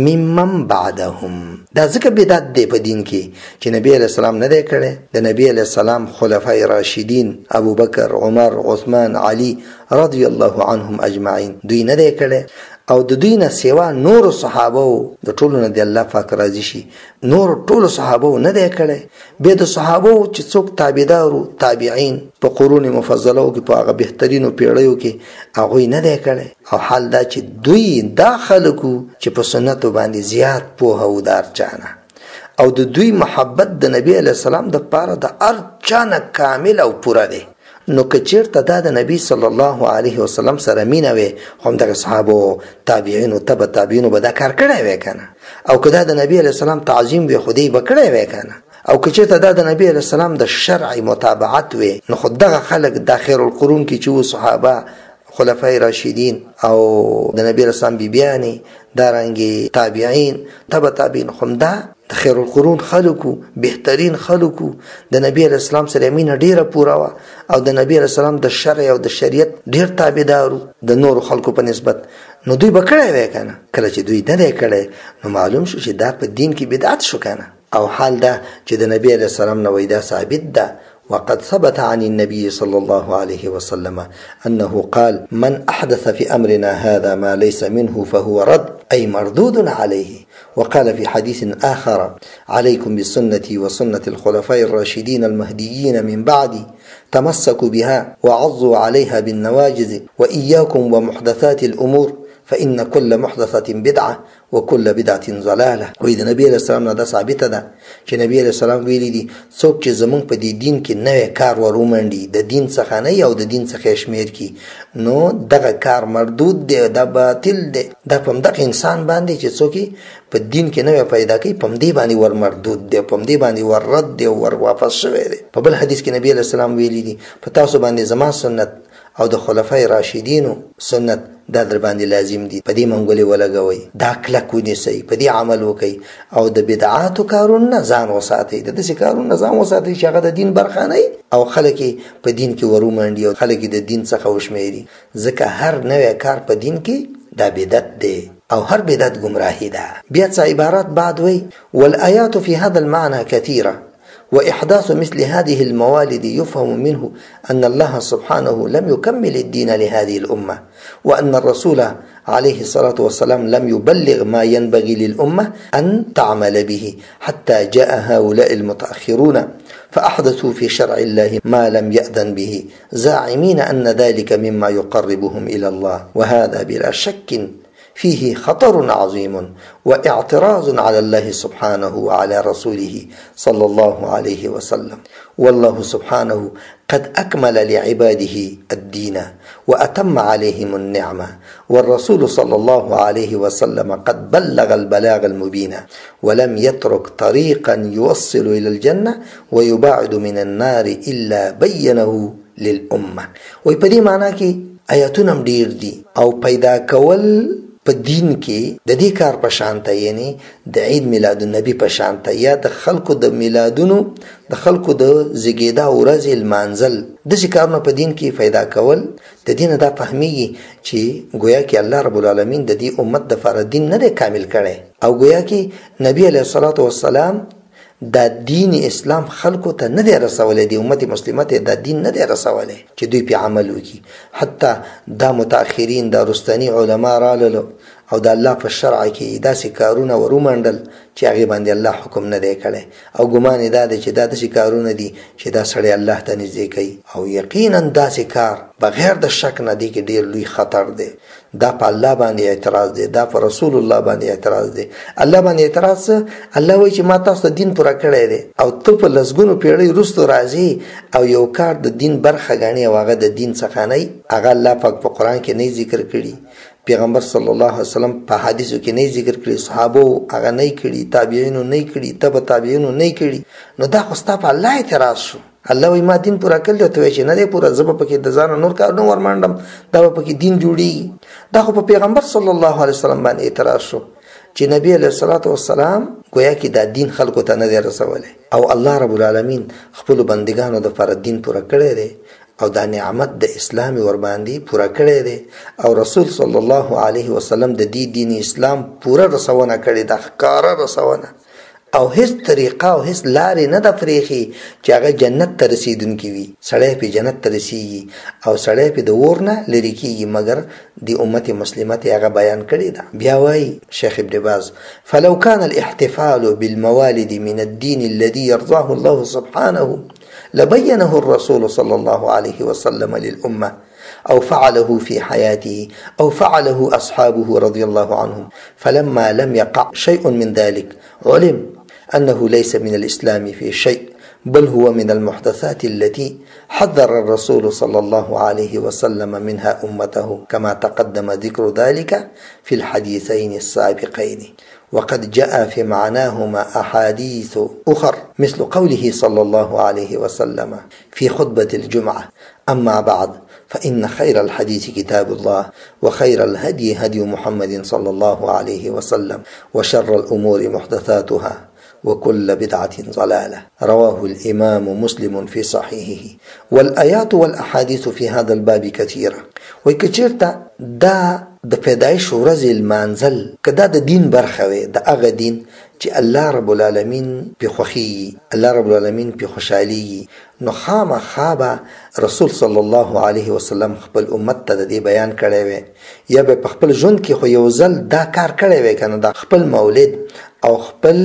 ممن بعدهم. دا ځکه بدعت دی په دین کې چې نبی علیہ السلام نه دی کړی د نبی علیہ السلام خلفای راشدین ابو بکر عمر عثمان علی رضی الله عنهم اجمعین دوی نه دی کړی او د دوی نه سوا نور صحابه د ټولو نه دی الله پاک راضي شي نور ټولو صحابه نه دی کړی به د صحابه چې څوک تابعدارو تابعین په قرون مفضله کې په هغه بهترینو پیړیو کې هغه نه دی کړی او حال دا چې دوی داخلو چې په سنت باندې زیات په هودار چانه او د دوی محبت د نبی علیہ السلام د پاره د ارچانه کامل او پوره دی. نو کچیرته دا د نبی صلی الله علیه وسلم سره مینه وي هم د صحابه تابعین او تبع تابعین به دا کار کړی وي کنه او کدا د نبی علیہ السلام تعظیم وي خدای به کړی وي کنه او کچیرته دا د نبی علیہ السلام د شرع متابعت وي نو خود دغه خلق د خیر القرون کې چې صحابه خلفای راشدین او د نبی علیہ السلام بیبیانی دارنګي تابعین تبع تابعین هم دا د خیر القرون خلقو بهترین خلقو د نبی علیہ السلام سره مینه ډیره پوره وا او د نبی علیہ السلام د شرع او د شریعت ډیر تابعدارو د نور خلقو په نسبت نو دوی بکړای وای کنه کله چې دوی نه دی کړی نو معلوم شو چې دا په دین کې بدعت شو کنه او حال دا چې د نبی علیہ السلام نو دا ثابت ده. وقد ثبت عن النبي صلى الله عليه وسلم أنه قال من أحدث في أمرنا هذا ما ليس منه فهو رد أي مردود عليه. وقال في حديث آخر عليكم بسنتي وسنة الخلفاء الراشدين المهديين من بعدي تمسكوا بها وعضوا عليها بالنواجذ وإياكم ومحدثات الأمور فإن كل محدثة بدعة وكل بدعة ضلالة. وإذا نبي عليه السلام دا ثابت ده چې نبی عليه السلام ویلي دي څوک چې زمونږ په دې دین کې نوې کار ورومنډي د دین څخه نه یو د دین څخه شمیر کی نو دغه کار مردود دی دا باطل دی دا په دغه انسان باندې چې څوک په دین کې نوې پیدا کوي په دې باندې ور مردود دی په دې باندې ور رد دی ور واپس شوی دی. په بل حدیث کې نبی عليه السلام ویلي دي په تاسو باندې زما سنت او د خلفای راشدینو سنت دا در باندې لازم دي په دې منګولې ولګوي دا کلک ونیسئ په دې عمل وکئ او د بدعاتو کارونه ځان وساتئ د داسې کارونه ځان وساتئ چې هغه د دین برخه نه او خلک په دین کې ورومنډي او خلک د دین څخه وشمیري ځکه هر نوې کار په دین کې دا بدعت دی او هر بدعت گمراهی ده. بیا څه عبارات بعد وی والآیات فی هذا المعنى كثيرة وإحداث مثل هذه الموالد يفهم منه أن الله سبحانه لم يكمل الدين لهذه الأمة وأن الرسول عليه الصلاة والسلام لم يبلغ ما ينبغي للأمة أن تعمل به حتى جاء هؤلاء المتأخرون فأحدثوا في شرع الله ما لم يأذن به زاعمين أن ذلك مما يقربهم إلى الله وهذا بلا شك فيه خطر عظيم واعتراض على الله سبحانه وعلى رسوله صلى الله عليه وسلم. والله سبحانه قد أكمل لعباده الدين وأتم عليهم النعمة، والرسول صلى الله عليه وسلم قد بلغ البلاغ المبين ولم يترك طريقا يوصل إلى الجنة ويباعد من النار إلا بينه للأمة. وی په دې معنا کې آیاتونه ډیر دي او پیدا کول په دین کې د دې کار په شانته، یعنی د عید میلاد النبی په شانته یا د خلکو د میلادونو د خلکو د زیږیدا ورځې لمانځل، داسې کارونه په دین کې پیدا کول د دین دا فهمیږي چې گویا کې الله رب العالمین د دې امت د فار دین نه کامل کړي او گویا کې نبی علیه الصلاۃ والسلام دا دین اسلام خلکو ته نه دی رسولی، دی امت مسلمه ته دا دین نه دی رسولی چې دوی په عمل وکړي. حتی دا متأخرین دا رستنی علما راللو او د الله په شرع کې داسې کارونه ورومنډل چې هغې باندې الله حکم نه دی کړی او ګمان یې دا دی چې دا داسې کارونه دي چې دا سړی الله ته نږدې کوي او یقینا داسې کار بغیر د شک نه دی کې ډېر لوی خطر دی. دا په الله باندې اعتراض دی، دا په رسول الله باندې اعتراض دی. الله باندې اعتراض، الله وایي چې ما تاسو ته دین پوره کړی دی او ته په لسګونو پیړۍ وروسته راځې او یو کار د دین برخه ګڼې او هغه د دین څخه نه، هغه الله پاک په قرآن کې نه ذکر کړي، پیغمبر صلی الله علیه وسلم په حدیثو کې نه ذکر کړي، صحابو هغه نه کړي، تابعینو نه کړي، تبع تابعینو نه کړي، نو دا خو ستا په الله اعتراض شو. الله وایي ما دین پوره کړی، ته وایې چې نه دی پوره، زه به پکې د ځانه نور کارونه ورمنډم، دا به پکې دین جوړېږي. دا خو په پیغمبر صلی الله علیه وسلم باندې اعتراض شو چې نبی علیه الصلاۃ والسلام گویا کې دا دین خلکو ته نه دی رسولی او الله رب العالمین خپلو بندګانو دپاره دین پوره کړی دی او دا نعمت د اسلام ور باندې پوره کړی دی او رسول صلی الله علیه وسلم د دې دین اسلام پوره رسونه کړې ده، ښکاره رسونه او هیڅ طریقه او هیڅ لارې نه ده پرېښې چې هغه جنت ته رسېدونکي وي. سړی پې جنت ته رسېږي او سړی پې د اور نه لرې کېږي، مګر د امت مسلمه ته هغه بیان کړې ده. بیا وایي شیخ ابن باز فلو كان الاحتفال بالموالد من الدين الذي يرضاه الله سبحانه لبينه الرسول صلى الله عليه وسلم للأمة أو فعله في حياته أو فعله أصحابه رضي الله عنهم، فلما لم يقع شيء من ذلك علم أنه ليس من الإسلام في شيء بل هو من المحدثات التي حذر الرسول صلى الله عليه وسلم منها أمته كما تقدم ذكر ذلك في الحديثين السابقين. وقد جاء في معناهما أحاديث أخر مثل قوله صلى الله عليه وسلم في خطبة الجمعة أما بعد فإن خير الحديث كتاب الله وخير الهدي هدي محمد صلى الله عليه وسلم وشر الأمور محدثاتها وكل بدعة ضلالة. رواه الإمام مسلم في صحيحه. والآيات والأحاديث في هذا الباب كثيرة. وكثيرتا دا د پیدایش ورځې لمانځل که دا د دین برخه وي، د هغه دین چې الله رب العالمین پې خوښېږي، الله رب العالمین پې خوشحالېږي، نو خامخا به رسول صلی الله علیه وسلم خپل امت ته د دې بیان کړی وی، یا به په خپل ژوند کې خو یو ځل دا کار کړی وی که نه، دا خپل مولد او خپل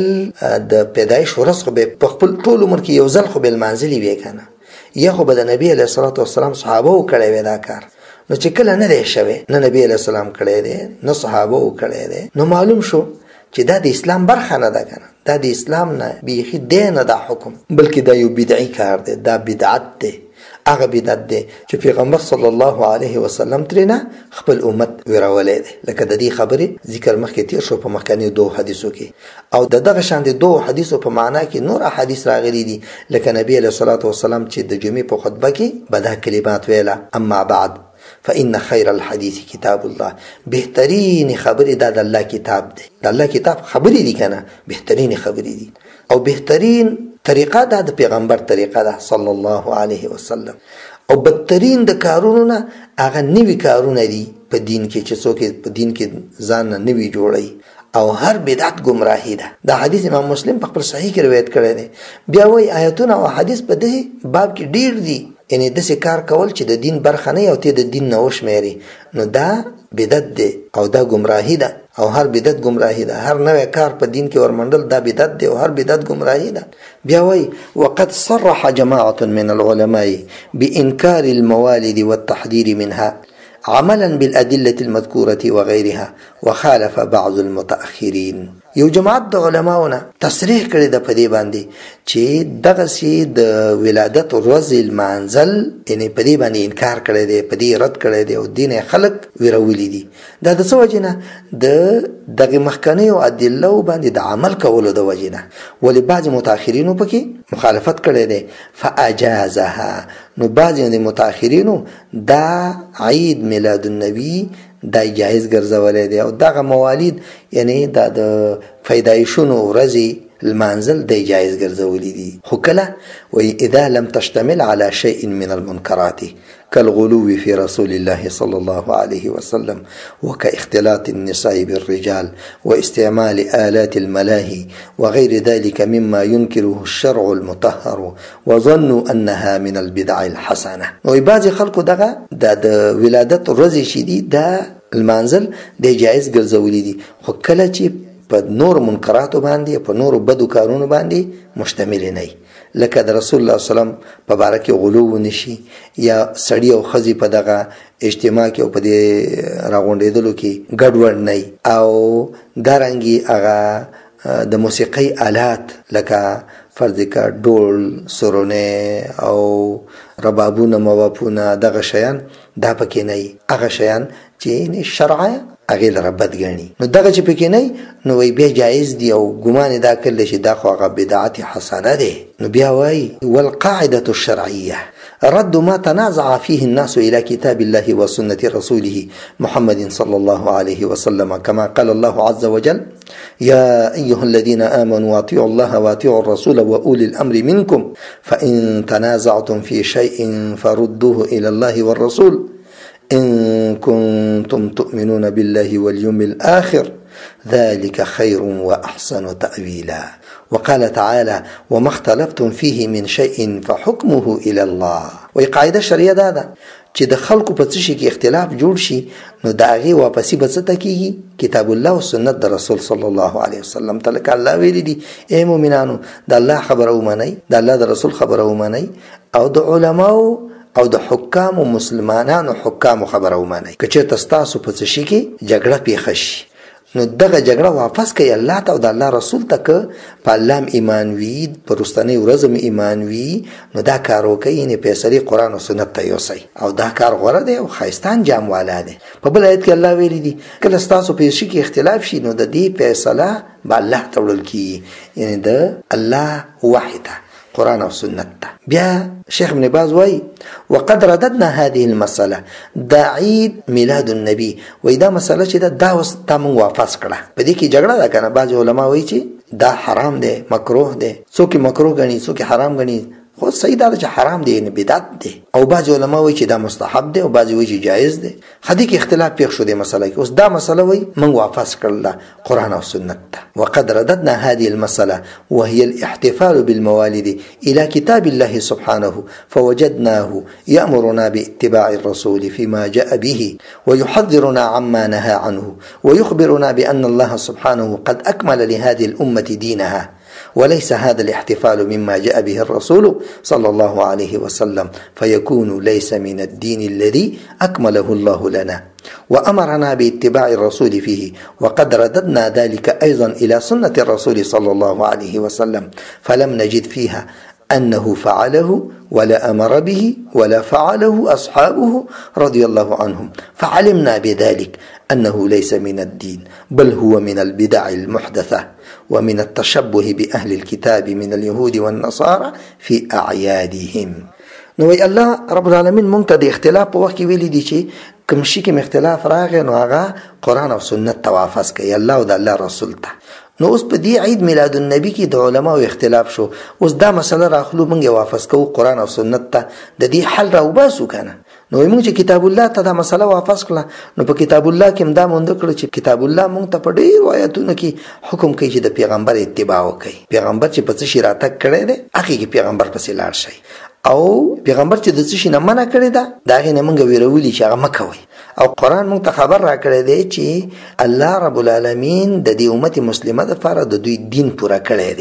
د پیدایش ورځ خو به په خپل ټول عمر کې یو ځل خو به لمانځلي وی که نه، یا خو به د نبي علیه الصلاة والسلام صحابه کړی وی دا کار. نو چې کله نه دی شوی، نه نبی علیه السلام کړی دی نه صحابه کړی دی، نو معلوم شو چې دا د اسلام برخه نه ده که نه، دا د اسلام نه بیخي دی نه دا حکم، بلکې دا یو بدعي کار دی، دا بدعت دی. هغه بدعت دی چې پیغمبر صلی الله علیه وسلم ترې نه خپل امت ویرولی دی، لکه د دې خبرې ذکر مخکې تیر شو په مخکنیو دوو حدیثو کې، او د دغه شان د دوو حدیثو په معنا کې نور احادیث راغلي دي، لکه نبی علیه الصلاة والسلام چې د جمعې په خطبه کې به دا کلمات ویله اما بعد فإن خير الحديث كتاب الله. بهترین خبرې دا د الله کتاب دی، د الله کتاب خبرې دي که نه، بهترین خبرې دي او بهترین طریقه دا د پیغمبر طریقه ده صلی الله علیه وسلم، او بدترین د کارونو نه هغه نوي کارونه دي په دین کې چې څوک په دین کې ځان نه نوي جوړوي، او هر بدعت گمراهی ده. دا حدیث امام مسلم په خپل صحیح کې روایت کړی دی. بیا وایي آیتونه او حدیث په دې باب کې ډیر دي، یعنی داسې کار کول چې د دین برخه نه یو ته د دین نه وشمېري، نو دا بدعت دی او دا گمراهی ده، او هر بدعت گمراهی ده، هر نوی کار په دین کې ورمنډل دا بدعت دی او هر بدعت گمراهی ده. بیا وایي وقد صرح جماعة من العلماء بإنكار الموالد والتحذير منها عملا بالأدلة المذكورة وغيرها وخالف بعض المتأخرين. یو جماعت د علماونه تصریح کړی د پدې باندې چې دغه سي د ولادت ورځ المنزل یعنی پدې باندې انکار کړی دی، پدې رد کړی دی او دین خلق ویرولې دي. دا د څه وجنه د دغه مخکنی او ادله باندې د عمل کولو د وجنه، ولی بعض متأخرینو پکې مخالفت کړی دی. فاجازها، نو بعض د متأخرینو دا عید میلاد النبی دا جایز ګرځولې دی او دغه موالید یعنی دا د پیدایشونو ورځې المنزل دی جایز ګرځولې دي. خو کله وی اذا لم تشتمل على شيء من المنكرات كالغلو في رسول الله صلى الله عليه وسلم وكاختلاط النساء بالرجال واستعمال آلات الملاهي وغير ذلك مما ينكره الشرع المطهر وظنوا أنها من البدع الحسنة. وبعض خلق دغه د ولادت ورځې شدي دا المنزل دی جایز ګرځولې دي، خو کله چې په نور منکراتو باندې په نور بدو کارونو باندې مشتمل نه وي، لکه د رسول الله صلی الله علیه وسلم په باره کې غلو نشي یا سړی او ښځې په دغه اجتماع کې او په دې راغونډېدلو کې ګډوډ نه او دارنګې هغه د موسیقۍ آلات لکه فرض کا ډول، سرونه او ربابونه، موافونه، دغه شیان دا پکې نه. هغه شیان چې شرع هغه لره بد ګڼي، نو دغه چې پکې نه نو وی بیا جایز دی او ګمان دا کړل شي دا خو هغه بدعت حسنه ده. نو بیا وای والقاعده الشرعيه رد ما تنازع فيه الناس الى كتاب الله وسنه رسوله محمد صلى الله عليه وسلم كما قال الله عز وجل يا ايها الذين امنوا اطيعوا الله واطيعوا الرسول واولي الامر منكم فان تنازعتم في شيء فردوه الى الله والرسول إن كنتم تؤمنون بالله واليوم الآخر ذلك خير وأحسن تأويلا. وقال تعالى وما اختلفتم فيه من شيء فحكمه إلى الله. وقاعده شرعیه ده چې د خلکو په څه شي کې اختلاف جوړ شي نو د هغې واپسي به څه ته کېږي؟ کتاب الله او سنت د رسول صلی الله علیه وسلم ته. لکه الله ویلي دي ای مؤمنانو د الله خبره ومنئ، د الله د رسول خبره ومنئ او د علماو او د حکام او مسلمانانو حکام خبره ومنئ. که چېرته ستاسو په څه شي کې جګړه پیښه شي نو دغه جګړه واپس کوي الله ته او د الله رسول ته. که په الله هم ایمان وي، په وروستنۍ ورځ هم ایمان وي، نو دا کار وکړئ، یعنې فیصلې قرآن او سنت ته یوسئ او دا کار غوره دی او ښایسته انجام والا دی. په بل آیت کې الله ویلي دي کله ستاسو په شي کې اختلاف شي نو د دې فیصله به الله ته وړل کېږي، یعنې د الله وحی ته، قرآن او سنت ته. بیا شیخ ابن باز وای وقد رددنا هذه المساله دا عید میلاد النبی وای دا مسله چې دا اوس تا مونږ واپس کړه. په دې کې جګړه ده کنه، بعض علما وای چې دا حرام دی، مکروه دی، څوک مکروه غني څوک حرام غني، خو صحیح دا چې حرام دی نه بدعت دی. او بعض علما وای چې دا مستحب دی او بعض وای چې جایز دی. خدای کې اختلاف پیښ شو د مسله کې، اوس دا مسله وای مونږ واپس کړل قرآن او سنت ته. وقد رددنا هذه المساله وهي الاحتفال بالموالد الى كتاب الله سبحانه فوجدناه يأمرنا باتباع الرسول فيما جاء به ويحذرنا عما نهى عنه ويخبرنا بأن الله سبحانه قد أكمل لهذه الأمة دينها وليس هذا الاحتفال مما جاء به الرسول صلى الله عليه وسلم فيكون ليس من الدين الذي أكمله الله لنا وأمرنا باتباع الرسول فيه. وقد رددنا ذلك أيضا إلى سنة الرسول صلى الله عليه وسلم فلم نجد فيها أنه فعله ولا أمر به ولا فعله أصحابه رضي الله عنهم، فعلمنا بذلك أنه ليس من الدين بل هو من البدع المحدثة ومن التشبه بأهل الكتاب من اليهود والنصارى في أعيادهم. نو الله رب العالمین مونږ ته د اختلاف په وخت کې ویلي دي چې کوم شي کې اختلاف راغی نو هغه قرآن او سنت ته واپس کوي، الله او د الله رسول ته. نو اوس په دې عید میلاد النبی کې د علماو اختلاف شو، اوس دا مسله راخلو مونږ واپس کوو قرآن او سنت ته، د دې حل راوباسو کنه. نو موږ چې کتاب الله ته دا مسله واپس کړه نو په کتاب الله کې هم دا مونږ کړو چې کتاب الله مونږ ته په ډېرو آیاتونو کې حکم کوي چې د پیغمبر اتباع وکړئ. پیغمبر چې په څه شي راتګ کړی دی هغې کې پیغمبر پسې لاړ شئ، او پیغمبر چې د څه شي نه منع کړې ده د هغې نه مونږ ویرولي چې هغه مه کوئ. او قرآن مونږ ته خبر را کړی دی چې الله رب العالمین د دې امت مسلمه دپاره د دوی دین پوره کړی دی.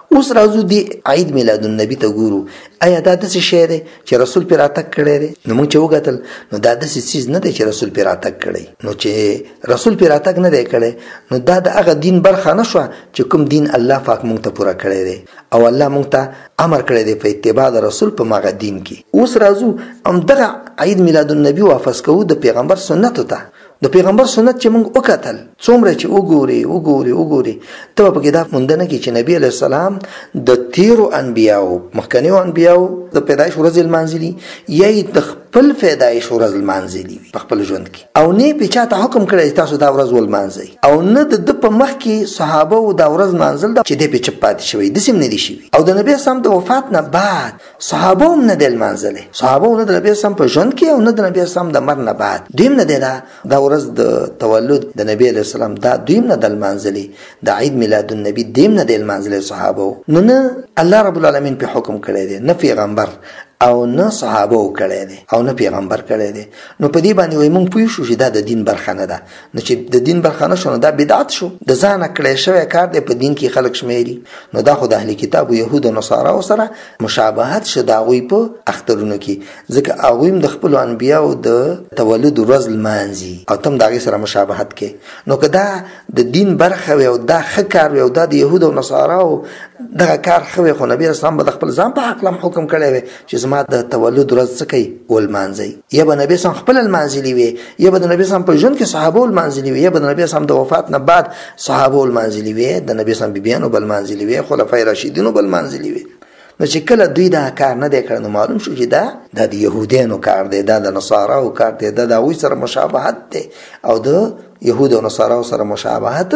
اوس راځو دی عید میلاد النبی ته ګورو. آیا دا داسې شی دی چې رسول پرې راتګ کړی دی؟ نو موږ چې وکتل نو دا داسې څیز نه دی چې رسول پرې راتګ کړی. نو چې رسول پرې راتګ نه دی کړی نو دا د هغه دین برخه نه شوه چې کوم دین الله پاک موږ ته پوره کړی دی او الله موږ ته امر کړی دی په اتباع د رسول په ماغه دین کې. اوس راځو همدغه عید میلاد النبی واپس کوو د پیغمبر سنتو ته. د پیغمبر سنت چې موږ وکتل څومره چې وګوري ته به پکې دا موندنه کې چې نبی علیه السلام د تیرو انبیاو مخکنیو انبیاو د پیدایش ورځ لمانځلي یا یې د خپل پیدایش ورځ لمانځلي وي په خپل ژوند کې، او نه یې چاته حکم کړی تاسو دا ورځ ولمانځئ، او نه د په مخ کې صحابه دا ورځ لمانځل چې دی پې چپ پاتې شوی داسې هم نه دي شوي، او د نبي اسلام د وفات نه بعد صحابه هم نه دی لمانځلی، صحابه نه د نبي اسلام په ژوند کې او نه د نبي اسلام د مرګ نه بعد دوی هم نه دی دا ورځ د تولد د نبی علیه السلام دا دوی هم نه ده لمانځلې، د عید میلاد النبي دوی هم نه دی لمانځلی صحابه. نو نه الله رب العالمین پې حکم کړی دی، نه پیغمبر او نه صحابه کړی دی او نه پیغمبر کړی دی. نو په دې باندې وایي موږ پوه شو چې دا د دین برخه نه ده. نو چې د دین برخه نه شو نو دا بدعت شو، د ځانه کړی شوی کار دی په دین کې خلک شمیري. نو دا خو د اهل کتابو یهود او نصاراو سره مشابهت شو د هغوی په اخترونو کې، ځکه هغوی هم د خپلو انبیاو د تولد ورځ لمانځي او ته هم د هغې سره مشابهت کې. نو که دا د دین برخه وي او دا ښه کار وي او دا د یهود او نصاراو دغه کار ښه وي، خو نبي اسلام به د خپل ځان په هکله هم حکم کړی وی چې زما د تولد ورځ څه کوي ولمانځئ، یا به نبي اسلام خپله لمانځلي وي، یا به د نبي اسلام په ژوند کې صحابه ولمانځلي وي، یا به د نبي اسلام د وفات نه بعد صحابه ولمانځلي وي، د نبي اسلام بیبیانو به لمانځلي وي، خلفای راشدینو به لمانځلي وي. نو چې کله دوی دا کار نه دی کړی نو معلوم شو چې دا د یهودیانو کار دی، دا د نصاراو کار دی، دا د هغوی سره مشابهت دی، او د یهود او نصاراو سره مشابهت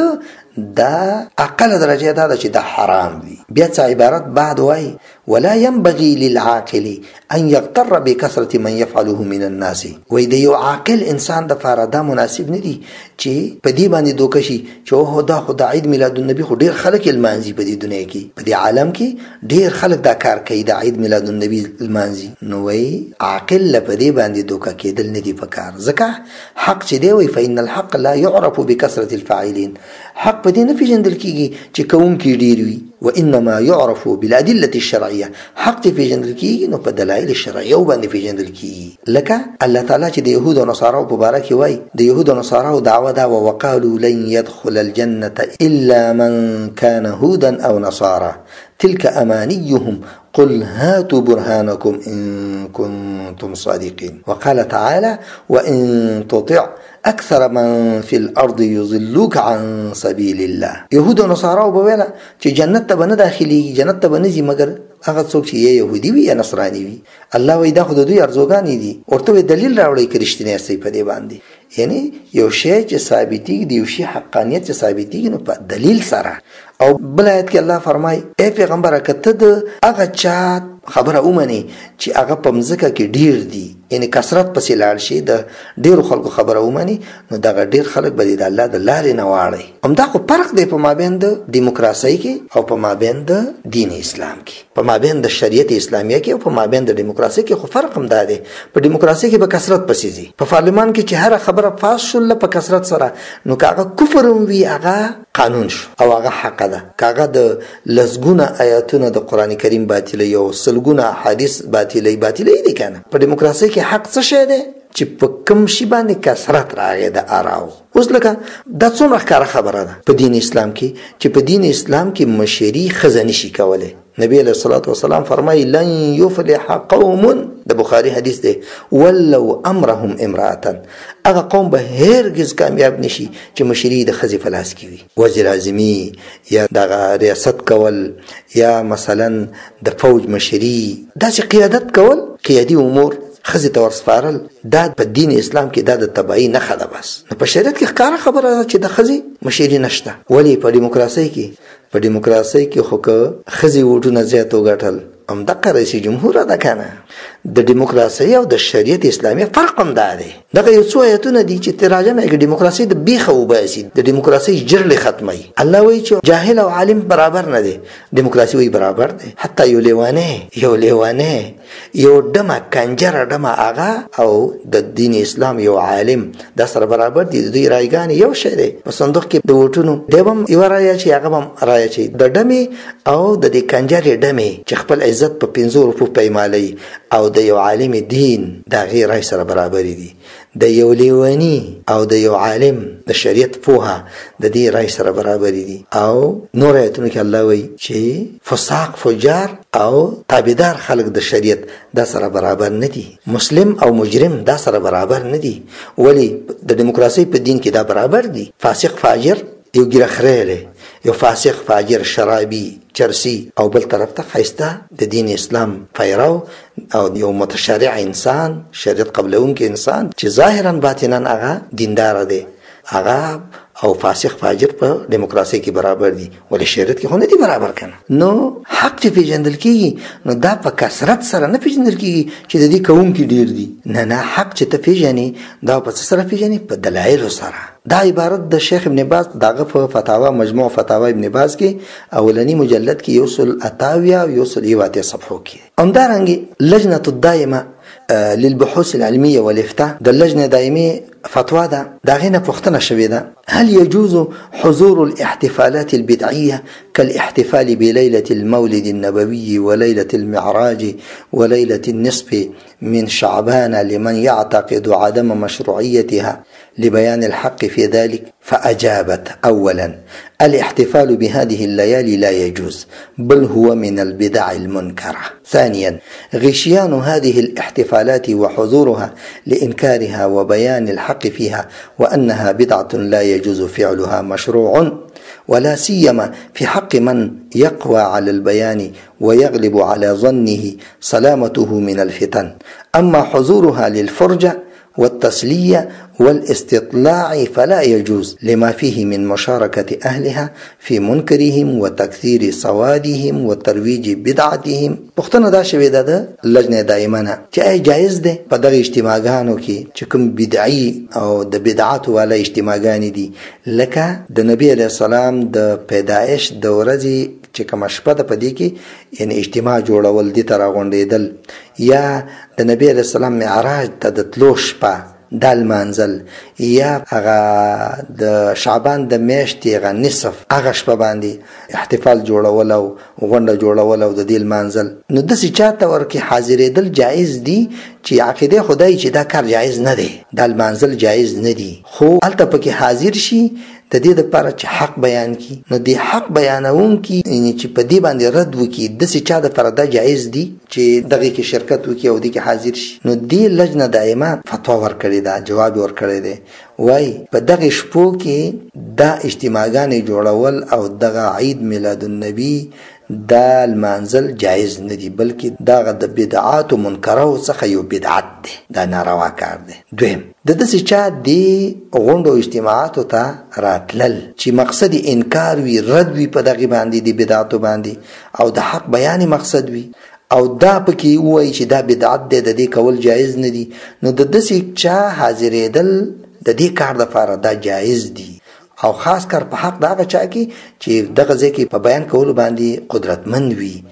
دا اقل درجه دا چې دا حرام وي. بیا څه عبارت بعد وای ولا ينبغي للعاقل ان يغتر بكثرة من يفعله من الناس، وای د یو عاقل انسان د فاره دا مناسب نه دي چې په دې باندې دوکه شي چې اوه دا خو د عید میلاد النبي خو ډیر خلک لمانځي په دې دنیا کې، په دې عالم کې ډیر خلک دا کار کوي د عید میلاد النبي لمانځي. نو وای عاقل له په دې باندې دوکه کېدل نه دي پکار، ځکه حق چې دی وای فإن الحق لا يعرف بكثرة الفاعلين، حق په دې نه پیژندل کېږي چې کوونکي ډیر وي، وانما يعرف بالادله الشرعيه، حق ته پیژندل کېږي نو په دلایل شرعیه باندې پیژندل کېږي. لکه الله تعالی چې د یهود او نصاراو په باره کې وایي د یهود او نصاراو دعوه دا وقالوا لن يدخل الجنه الا من كان هودا او نصارى تلك امانيهم قل هاتوا برهانكم ان كنتم صادقين. وقال تعالى وان تطع اکثر من فی الارض یضلوک عن سبیل الله. یهود و نصاراو به ویله چې جنت ته به نه داخلېږي، جنت ته به نه ځي مګر هغه څوک چې یا یهودي وي یا نصراني وي. الله وایي دا خو د دوی ارزوګانې دي، ورته وایي دلیل راوړئ که رښتینی یاستئ په دې باندې. یعنی یو شی چې ثابتېږي د یو شي حقانیت چې ثابتېږي نو په دلیل سره. او بل آیت کې الله فرمایي ای پیغمبره که ته د هغه چا خبره ومنې چې هغه په مځکه کې ډیر دي، یعنی کثرت پسې لاړ شي، د ډیرو خلکو خبره ومني، نو دغه ډیر خلک به د الله د لارې نه واړئ. همدا خو فرق دی په مابین د دیموکراسۍ کې او په مابین د دین اسلام کې، په مابین د شریعت اسلامیه کې او په مابین د دیموکراسۍ کې خو فرق هم دا دی. په دیموکراسۍ کې به کثرت پسې ځي، په پارلمان کې چې هره خبره پاس شوله په کثرت سره، نو که هغه کفر هم وي هغه قانون شو او هغه حق ده، که هغه د لسګونه آیاتونه د قرآن کریم باطلوي او سلګونه احادیث باطلوي دي که نه. په دیموکراسۍ کې حق څه شی دی چې په کوم شي باندې کثرت راغی د آراو. اوس لکه دا څومره ښکاره خبره ده په دین اسلام کې چې په دین اسلام کې مشري ښځه نشي کولی. نبی علیه الصلاة والسلام فرمایي لن یفلح قوم، د بخاري حدیث دی، ولو امرهم امرأة، هغه قوم به هرگز کامیاب نشي چې مشري د ښځې په لاس کې وي، وزیر اعظمي یا دغه ریاست کول یا مثلا د فوج مشري، داسې قیادت کول، قیادي امور ښځې ته ورسپارل، دا په دین اسلام کې دا د تباهۍ نښه ده. بس نو په شریعت کې ښکاره خبره ده چې د ښځې مشري نشته. ولې په دیموکراسۍ کې؟ په دیموکراسۍ کې خو که ښځې ووټونه زیات وګټل همدغه رئیس جمهور ده که نه، د دیموکراسي او د شریعت اسلامي فرق هم دا دی. دغه یو څو آیتونه دي چې تراجمه کې دیموکراسي د بیخه وباسي، د دیموکراسي جرل ختمي. الله وایي چې جاهل او عالم برابر نه دي، دیموکراسي وایي برابر دي. حتی یو لیوانه یو دمه کنجره دمه آغا او د دین اسلام یو عالم دا سره برابر دي. دوی رایګان یو شی دی. په صندوق کې د ووټونو دیوم یو رایه چې هغه هم رایه چې د دمه او د دې کنجرې دمه چې خپل عزت په 500 روپو پیمالي او د یو عالم دین دا غیر رای سره برابر دي. د یو لیوانی او د یو عالم د شریعت پوها د دې رای سره برابر دي. او نور ایتونه کې الله وایي چې فساق فجار او تابعدار خلق د شریعت دا سره برابر نه دي. مسلم او مجرم دا سره برابر نه دي. ولی د دیموکراسي په دین کې دا برابر دي. فاسق فاجر یو ګیره خریله، یو فاسق فاجر شرابي چرسی او بل طرف ته خیسته د دین اسلام پیرو او یو متشرع انسان، شریعت قبلونکي انسان چې ظاهرا باطنا هغه دیندار دی، هغه او فاسق فاجر په دیموکراسي کې برابر دي. ولې شریعت کې خو نه دي برابر کنه. نو حق چې پیژندل کیږي نو دا په کثرت سره نه پیژندل کیږي چې د دې کوونکي ډیر دي. نه حق چې ته پیژنې دا په سره پیژنې په دلایل سره. دا عبارت د شیخ ابن باز دغه په فتاوا مجموع فتاوا ابن باز کې اولنی مجلد کې یوصل اتاویا یوصل یواته صفحو کې. همدارنګه لجنه الدائمه للبحوث العلميه والافتاء د لجنه دائمه فتوا ده داغینه پوښتنه شوې ده: هل يجوز حضور الاحتفالات البدعيه كالاحتفال بليله المولد النبوي وليله المعراج وليله النصف من شعبان لمن يعتقد عدم مشروعيتها لبيان الحق في ذلك؟ فأجابت: أولا الاحتفال بهذه الليالي لا يجوز بل هو من البدع المنكرة. ثانيا غشيان هذه الاحتفالات وحضورها لإنكارها وبيان الحق فيها وأنها بدعة لا يجوز فعلها مشروع، ولا سيما في حق من يقوى على البيان ويغلب على ظنه سلامته من الفتن. أما حضورها للفرجة والتسلية والاستطلاع فلا يجوز لما فيه من مشاركة أهلها في منكرهم وتكثير سوادهم وترويج بدعتهم. پختنه دا شوی ده لجنه دائمه چې جایز ده په دغه اجتماعګانو کې چې کوم بدعي او د بدعات والا اجتماعګان دي، لکه د نبی علیه السلام د پیدایش د ورځې چې کوم شپه ده په دې کې یعنی اجتماع جوړول دي تر غونډېدل، یا د نبی علیه السلام معراج ته د تلو شپه دال منزل، یا هغه د شعبان د میاشتې هغه نصف هغه شپه باندې احتفال جوړول او غونډه جوړول او د دې منزل. نو داسې چاته ورکې حاضرېدل جایز دي چې عقیده خدای چې دا کار جایز نه دی، دا منزل جایز نه دی، خو هلته پکې حاضر شي د دې لپاره چې حق بیان کی. نو د حق بیانون کی یعنی چې په دې باندې رد وکي د څه چا د فردا جایز دي چې دغه کې شرکت وکي او د کې حاضر شي. نو دې لجنه دائمه فتوا ورکړې ده، جواب ورکړی دی، وای په دغه شپو کې دا اجتماعګانې جوړول او دغه عید میلاد النبی دا المنزل جایز نه دی، بلکې دا د بدعات او منکرو څخه یو بدعت دی، دا ناروا کار دی. دویم د داسې چا دی غونډو اجتماعاتو ته راتلل چې مقصد انکار وي، رد وي په دغه باندې د بدعاتو باندې او د حق بیان مقصد وي او دا پکې وایي چې دا بدعت دی، د دې کول جایز نه دی، نو د داسې چا حاضرېدل د دې کار لپاره دا جایز دی. او خاص کر په حق دغه چا کې چې دغه ځکه په بیان کولو باندې قدرتمند وي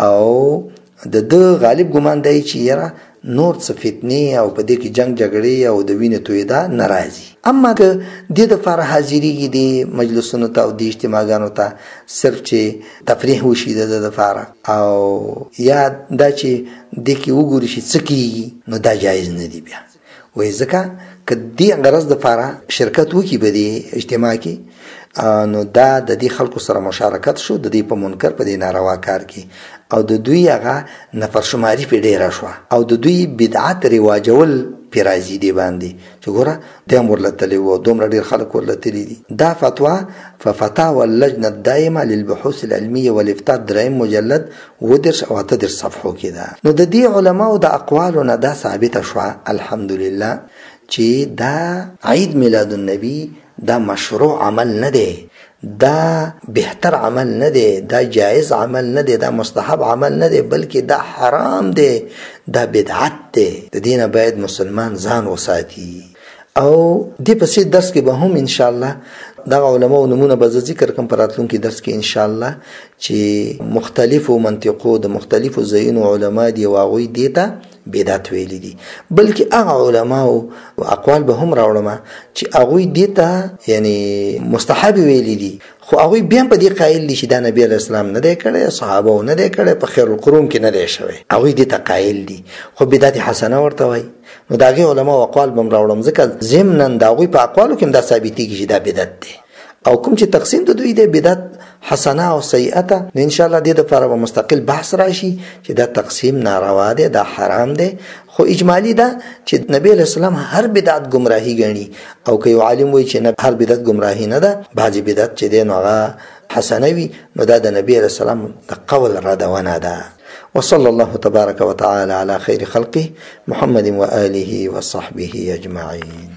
او د غالب ګمان دی چې یاره نور څه فتنې او په دې کې جنگ جګړې او د وینې تویدا ناراضي. اما که د لپاره حاضرېږي د مجلسونو ته او د اجتماعګانو ته صرف چې تفریح وشي د لپاره او یا دا چې د کې وګوري چې څه کیږي، نو دا جایز نه دی بیا. وای ځکه که دې غرض د لپاره شرکت وکي په دې اجتماع کې نو دا د دې خلکو سره مشارکت شو د دې په منکر په دې ناروا کار کې او د دوی هغه نفرشماري په ډیره شو او د دوی بدعت رواجول پیرازي دی باندې چې ګوره د امر لتلی و دومره ډیر خلک ورلتلی دي. دا فتوا ففتاوى اللجنه الدائمه للبحوث العلميه والافتاء دریم مجلد ودرس او تدرس صفحو کې ده. نو د دې علماو د اقوالونه دا ثابت شو الحمدلله چې دا عید میلاد النبی دا مشروع عمل نه دی، دا بهتر عمل نه دی، دا جائز عمل نه دی، دا مستحب عمل نه دی، بلکې دا حرام دی، دا بدعت دی، د دینه باید مسلمان ځان وساتي. او دې پسې درس کې به هم ان شاء الله دغه علماء نمونه به ذکر کوم په راتلونکي درس کې ان شاء الله، چې مختلفو منطقو د مختلفو ځایونو علما دي او هغوی دې ته بدعت ویلي دي. بلکې هغه علما او اقوال به هم راوړم چې هغوی دې ته یعنی مستحب ویلي دي، خو هغوی بیا په دې قایل دي چې دا نبی علیه السلام نه دی کړی، صحابه نه دی کړی، په خیر القرون کې نه دی شوی، هغوی دې ته قایل دي، خو بدعت حسنه ورته وایي. نو د هغې علما او اقوال به هم راوړم، ځکه ضمنا د هغوی په اقوالو کې هم دا ثابتېږي چې دا بدعت دی. او کوم چې تقسیم د دوی دی بدعت حسنه او سیئه، نو ان شاء الله دې دپاره به مستقل بحث راشي چې دا تقسیم ناروا دی، دا حرام دی. خو اجمالی ده چې نبی علیه السلام هر بدعت گمراهي ګڼي، او که یو عالم وایي چې نه هر بدعت گمراهي نه ده، بعضې بدعت چې دی نو هغه حسنه وي، نو دا د نبی علیه السلام د قول ردونه ده. وصلى الله تبارك وتعالى على خير خلقه محمد وآله وصحبه أجمعين.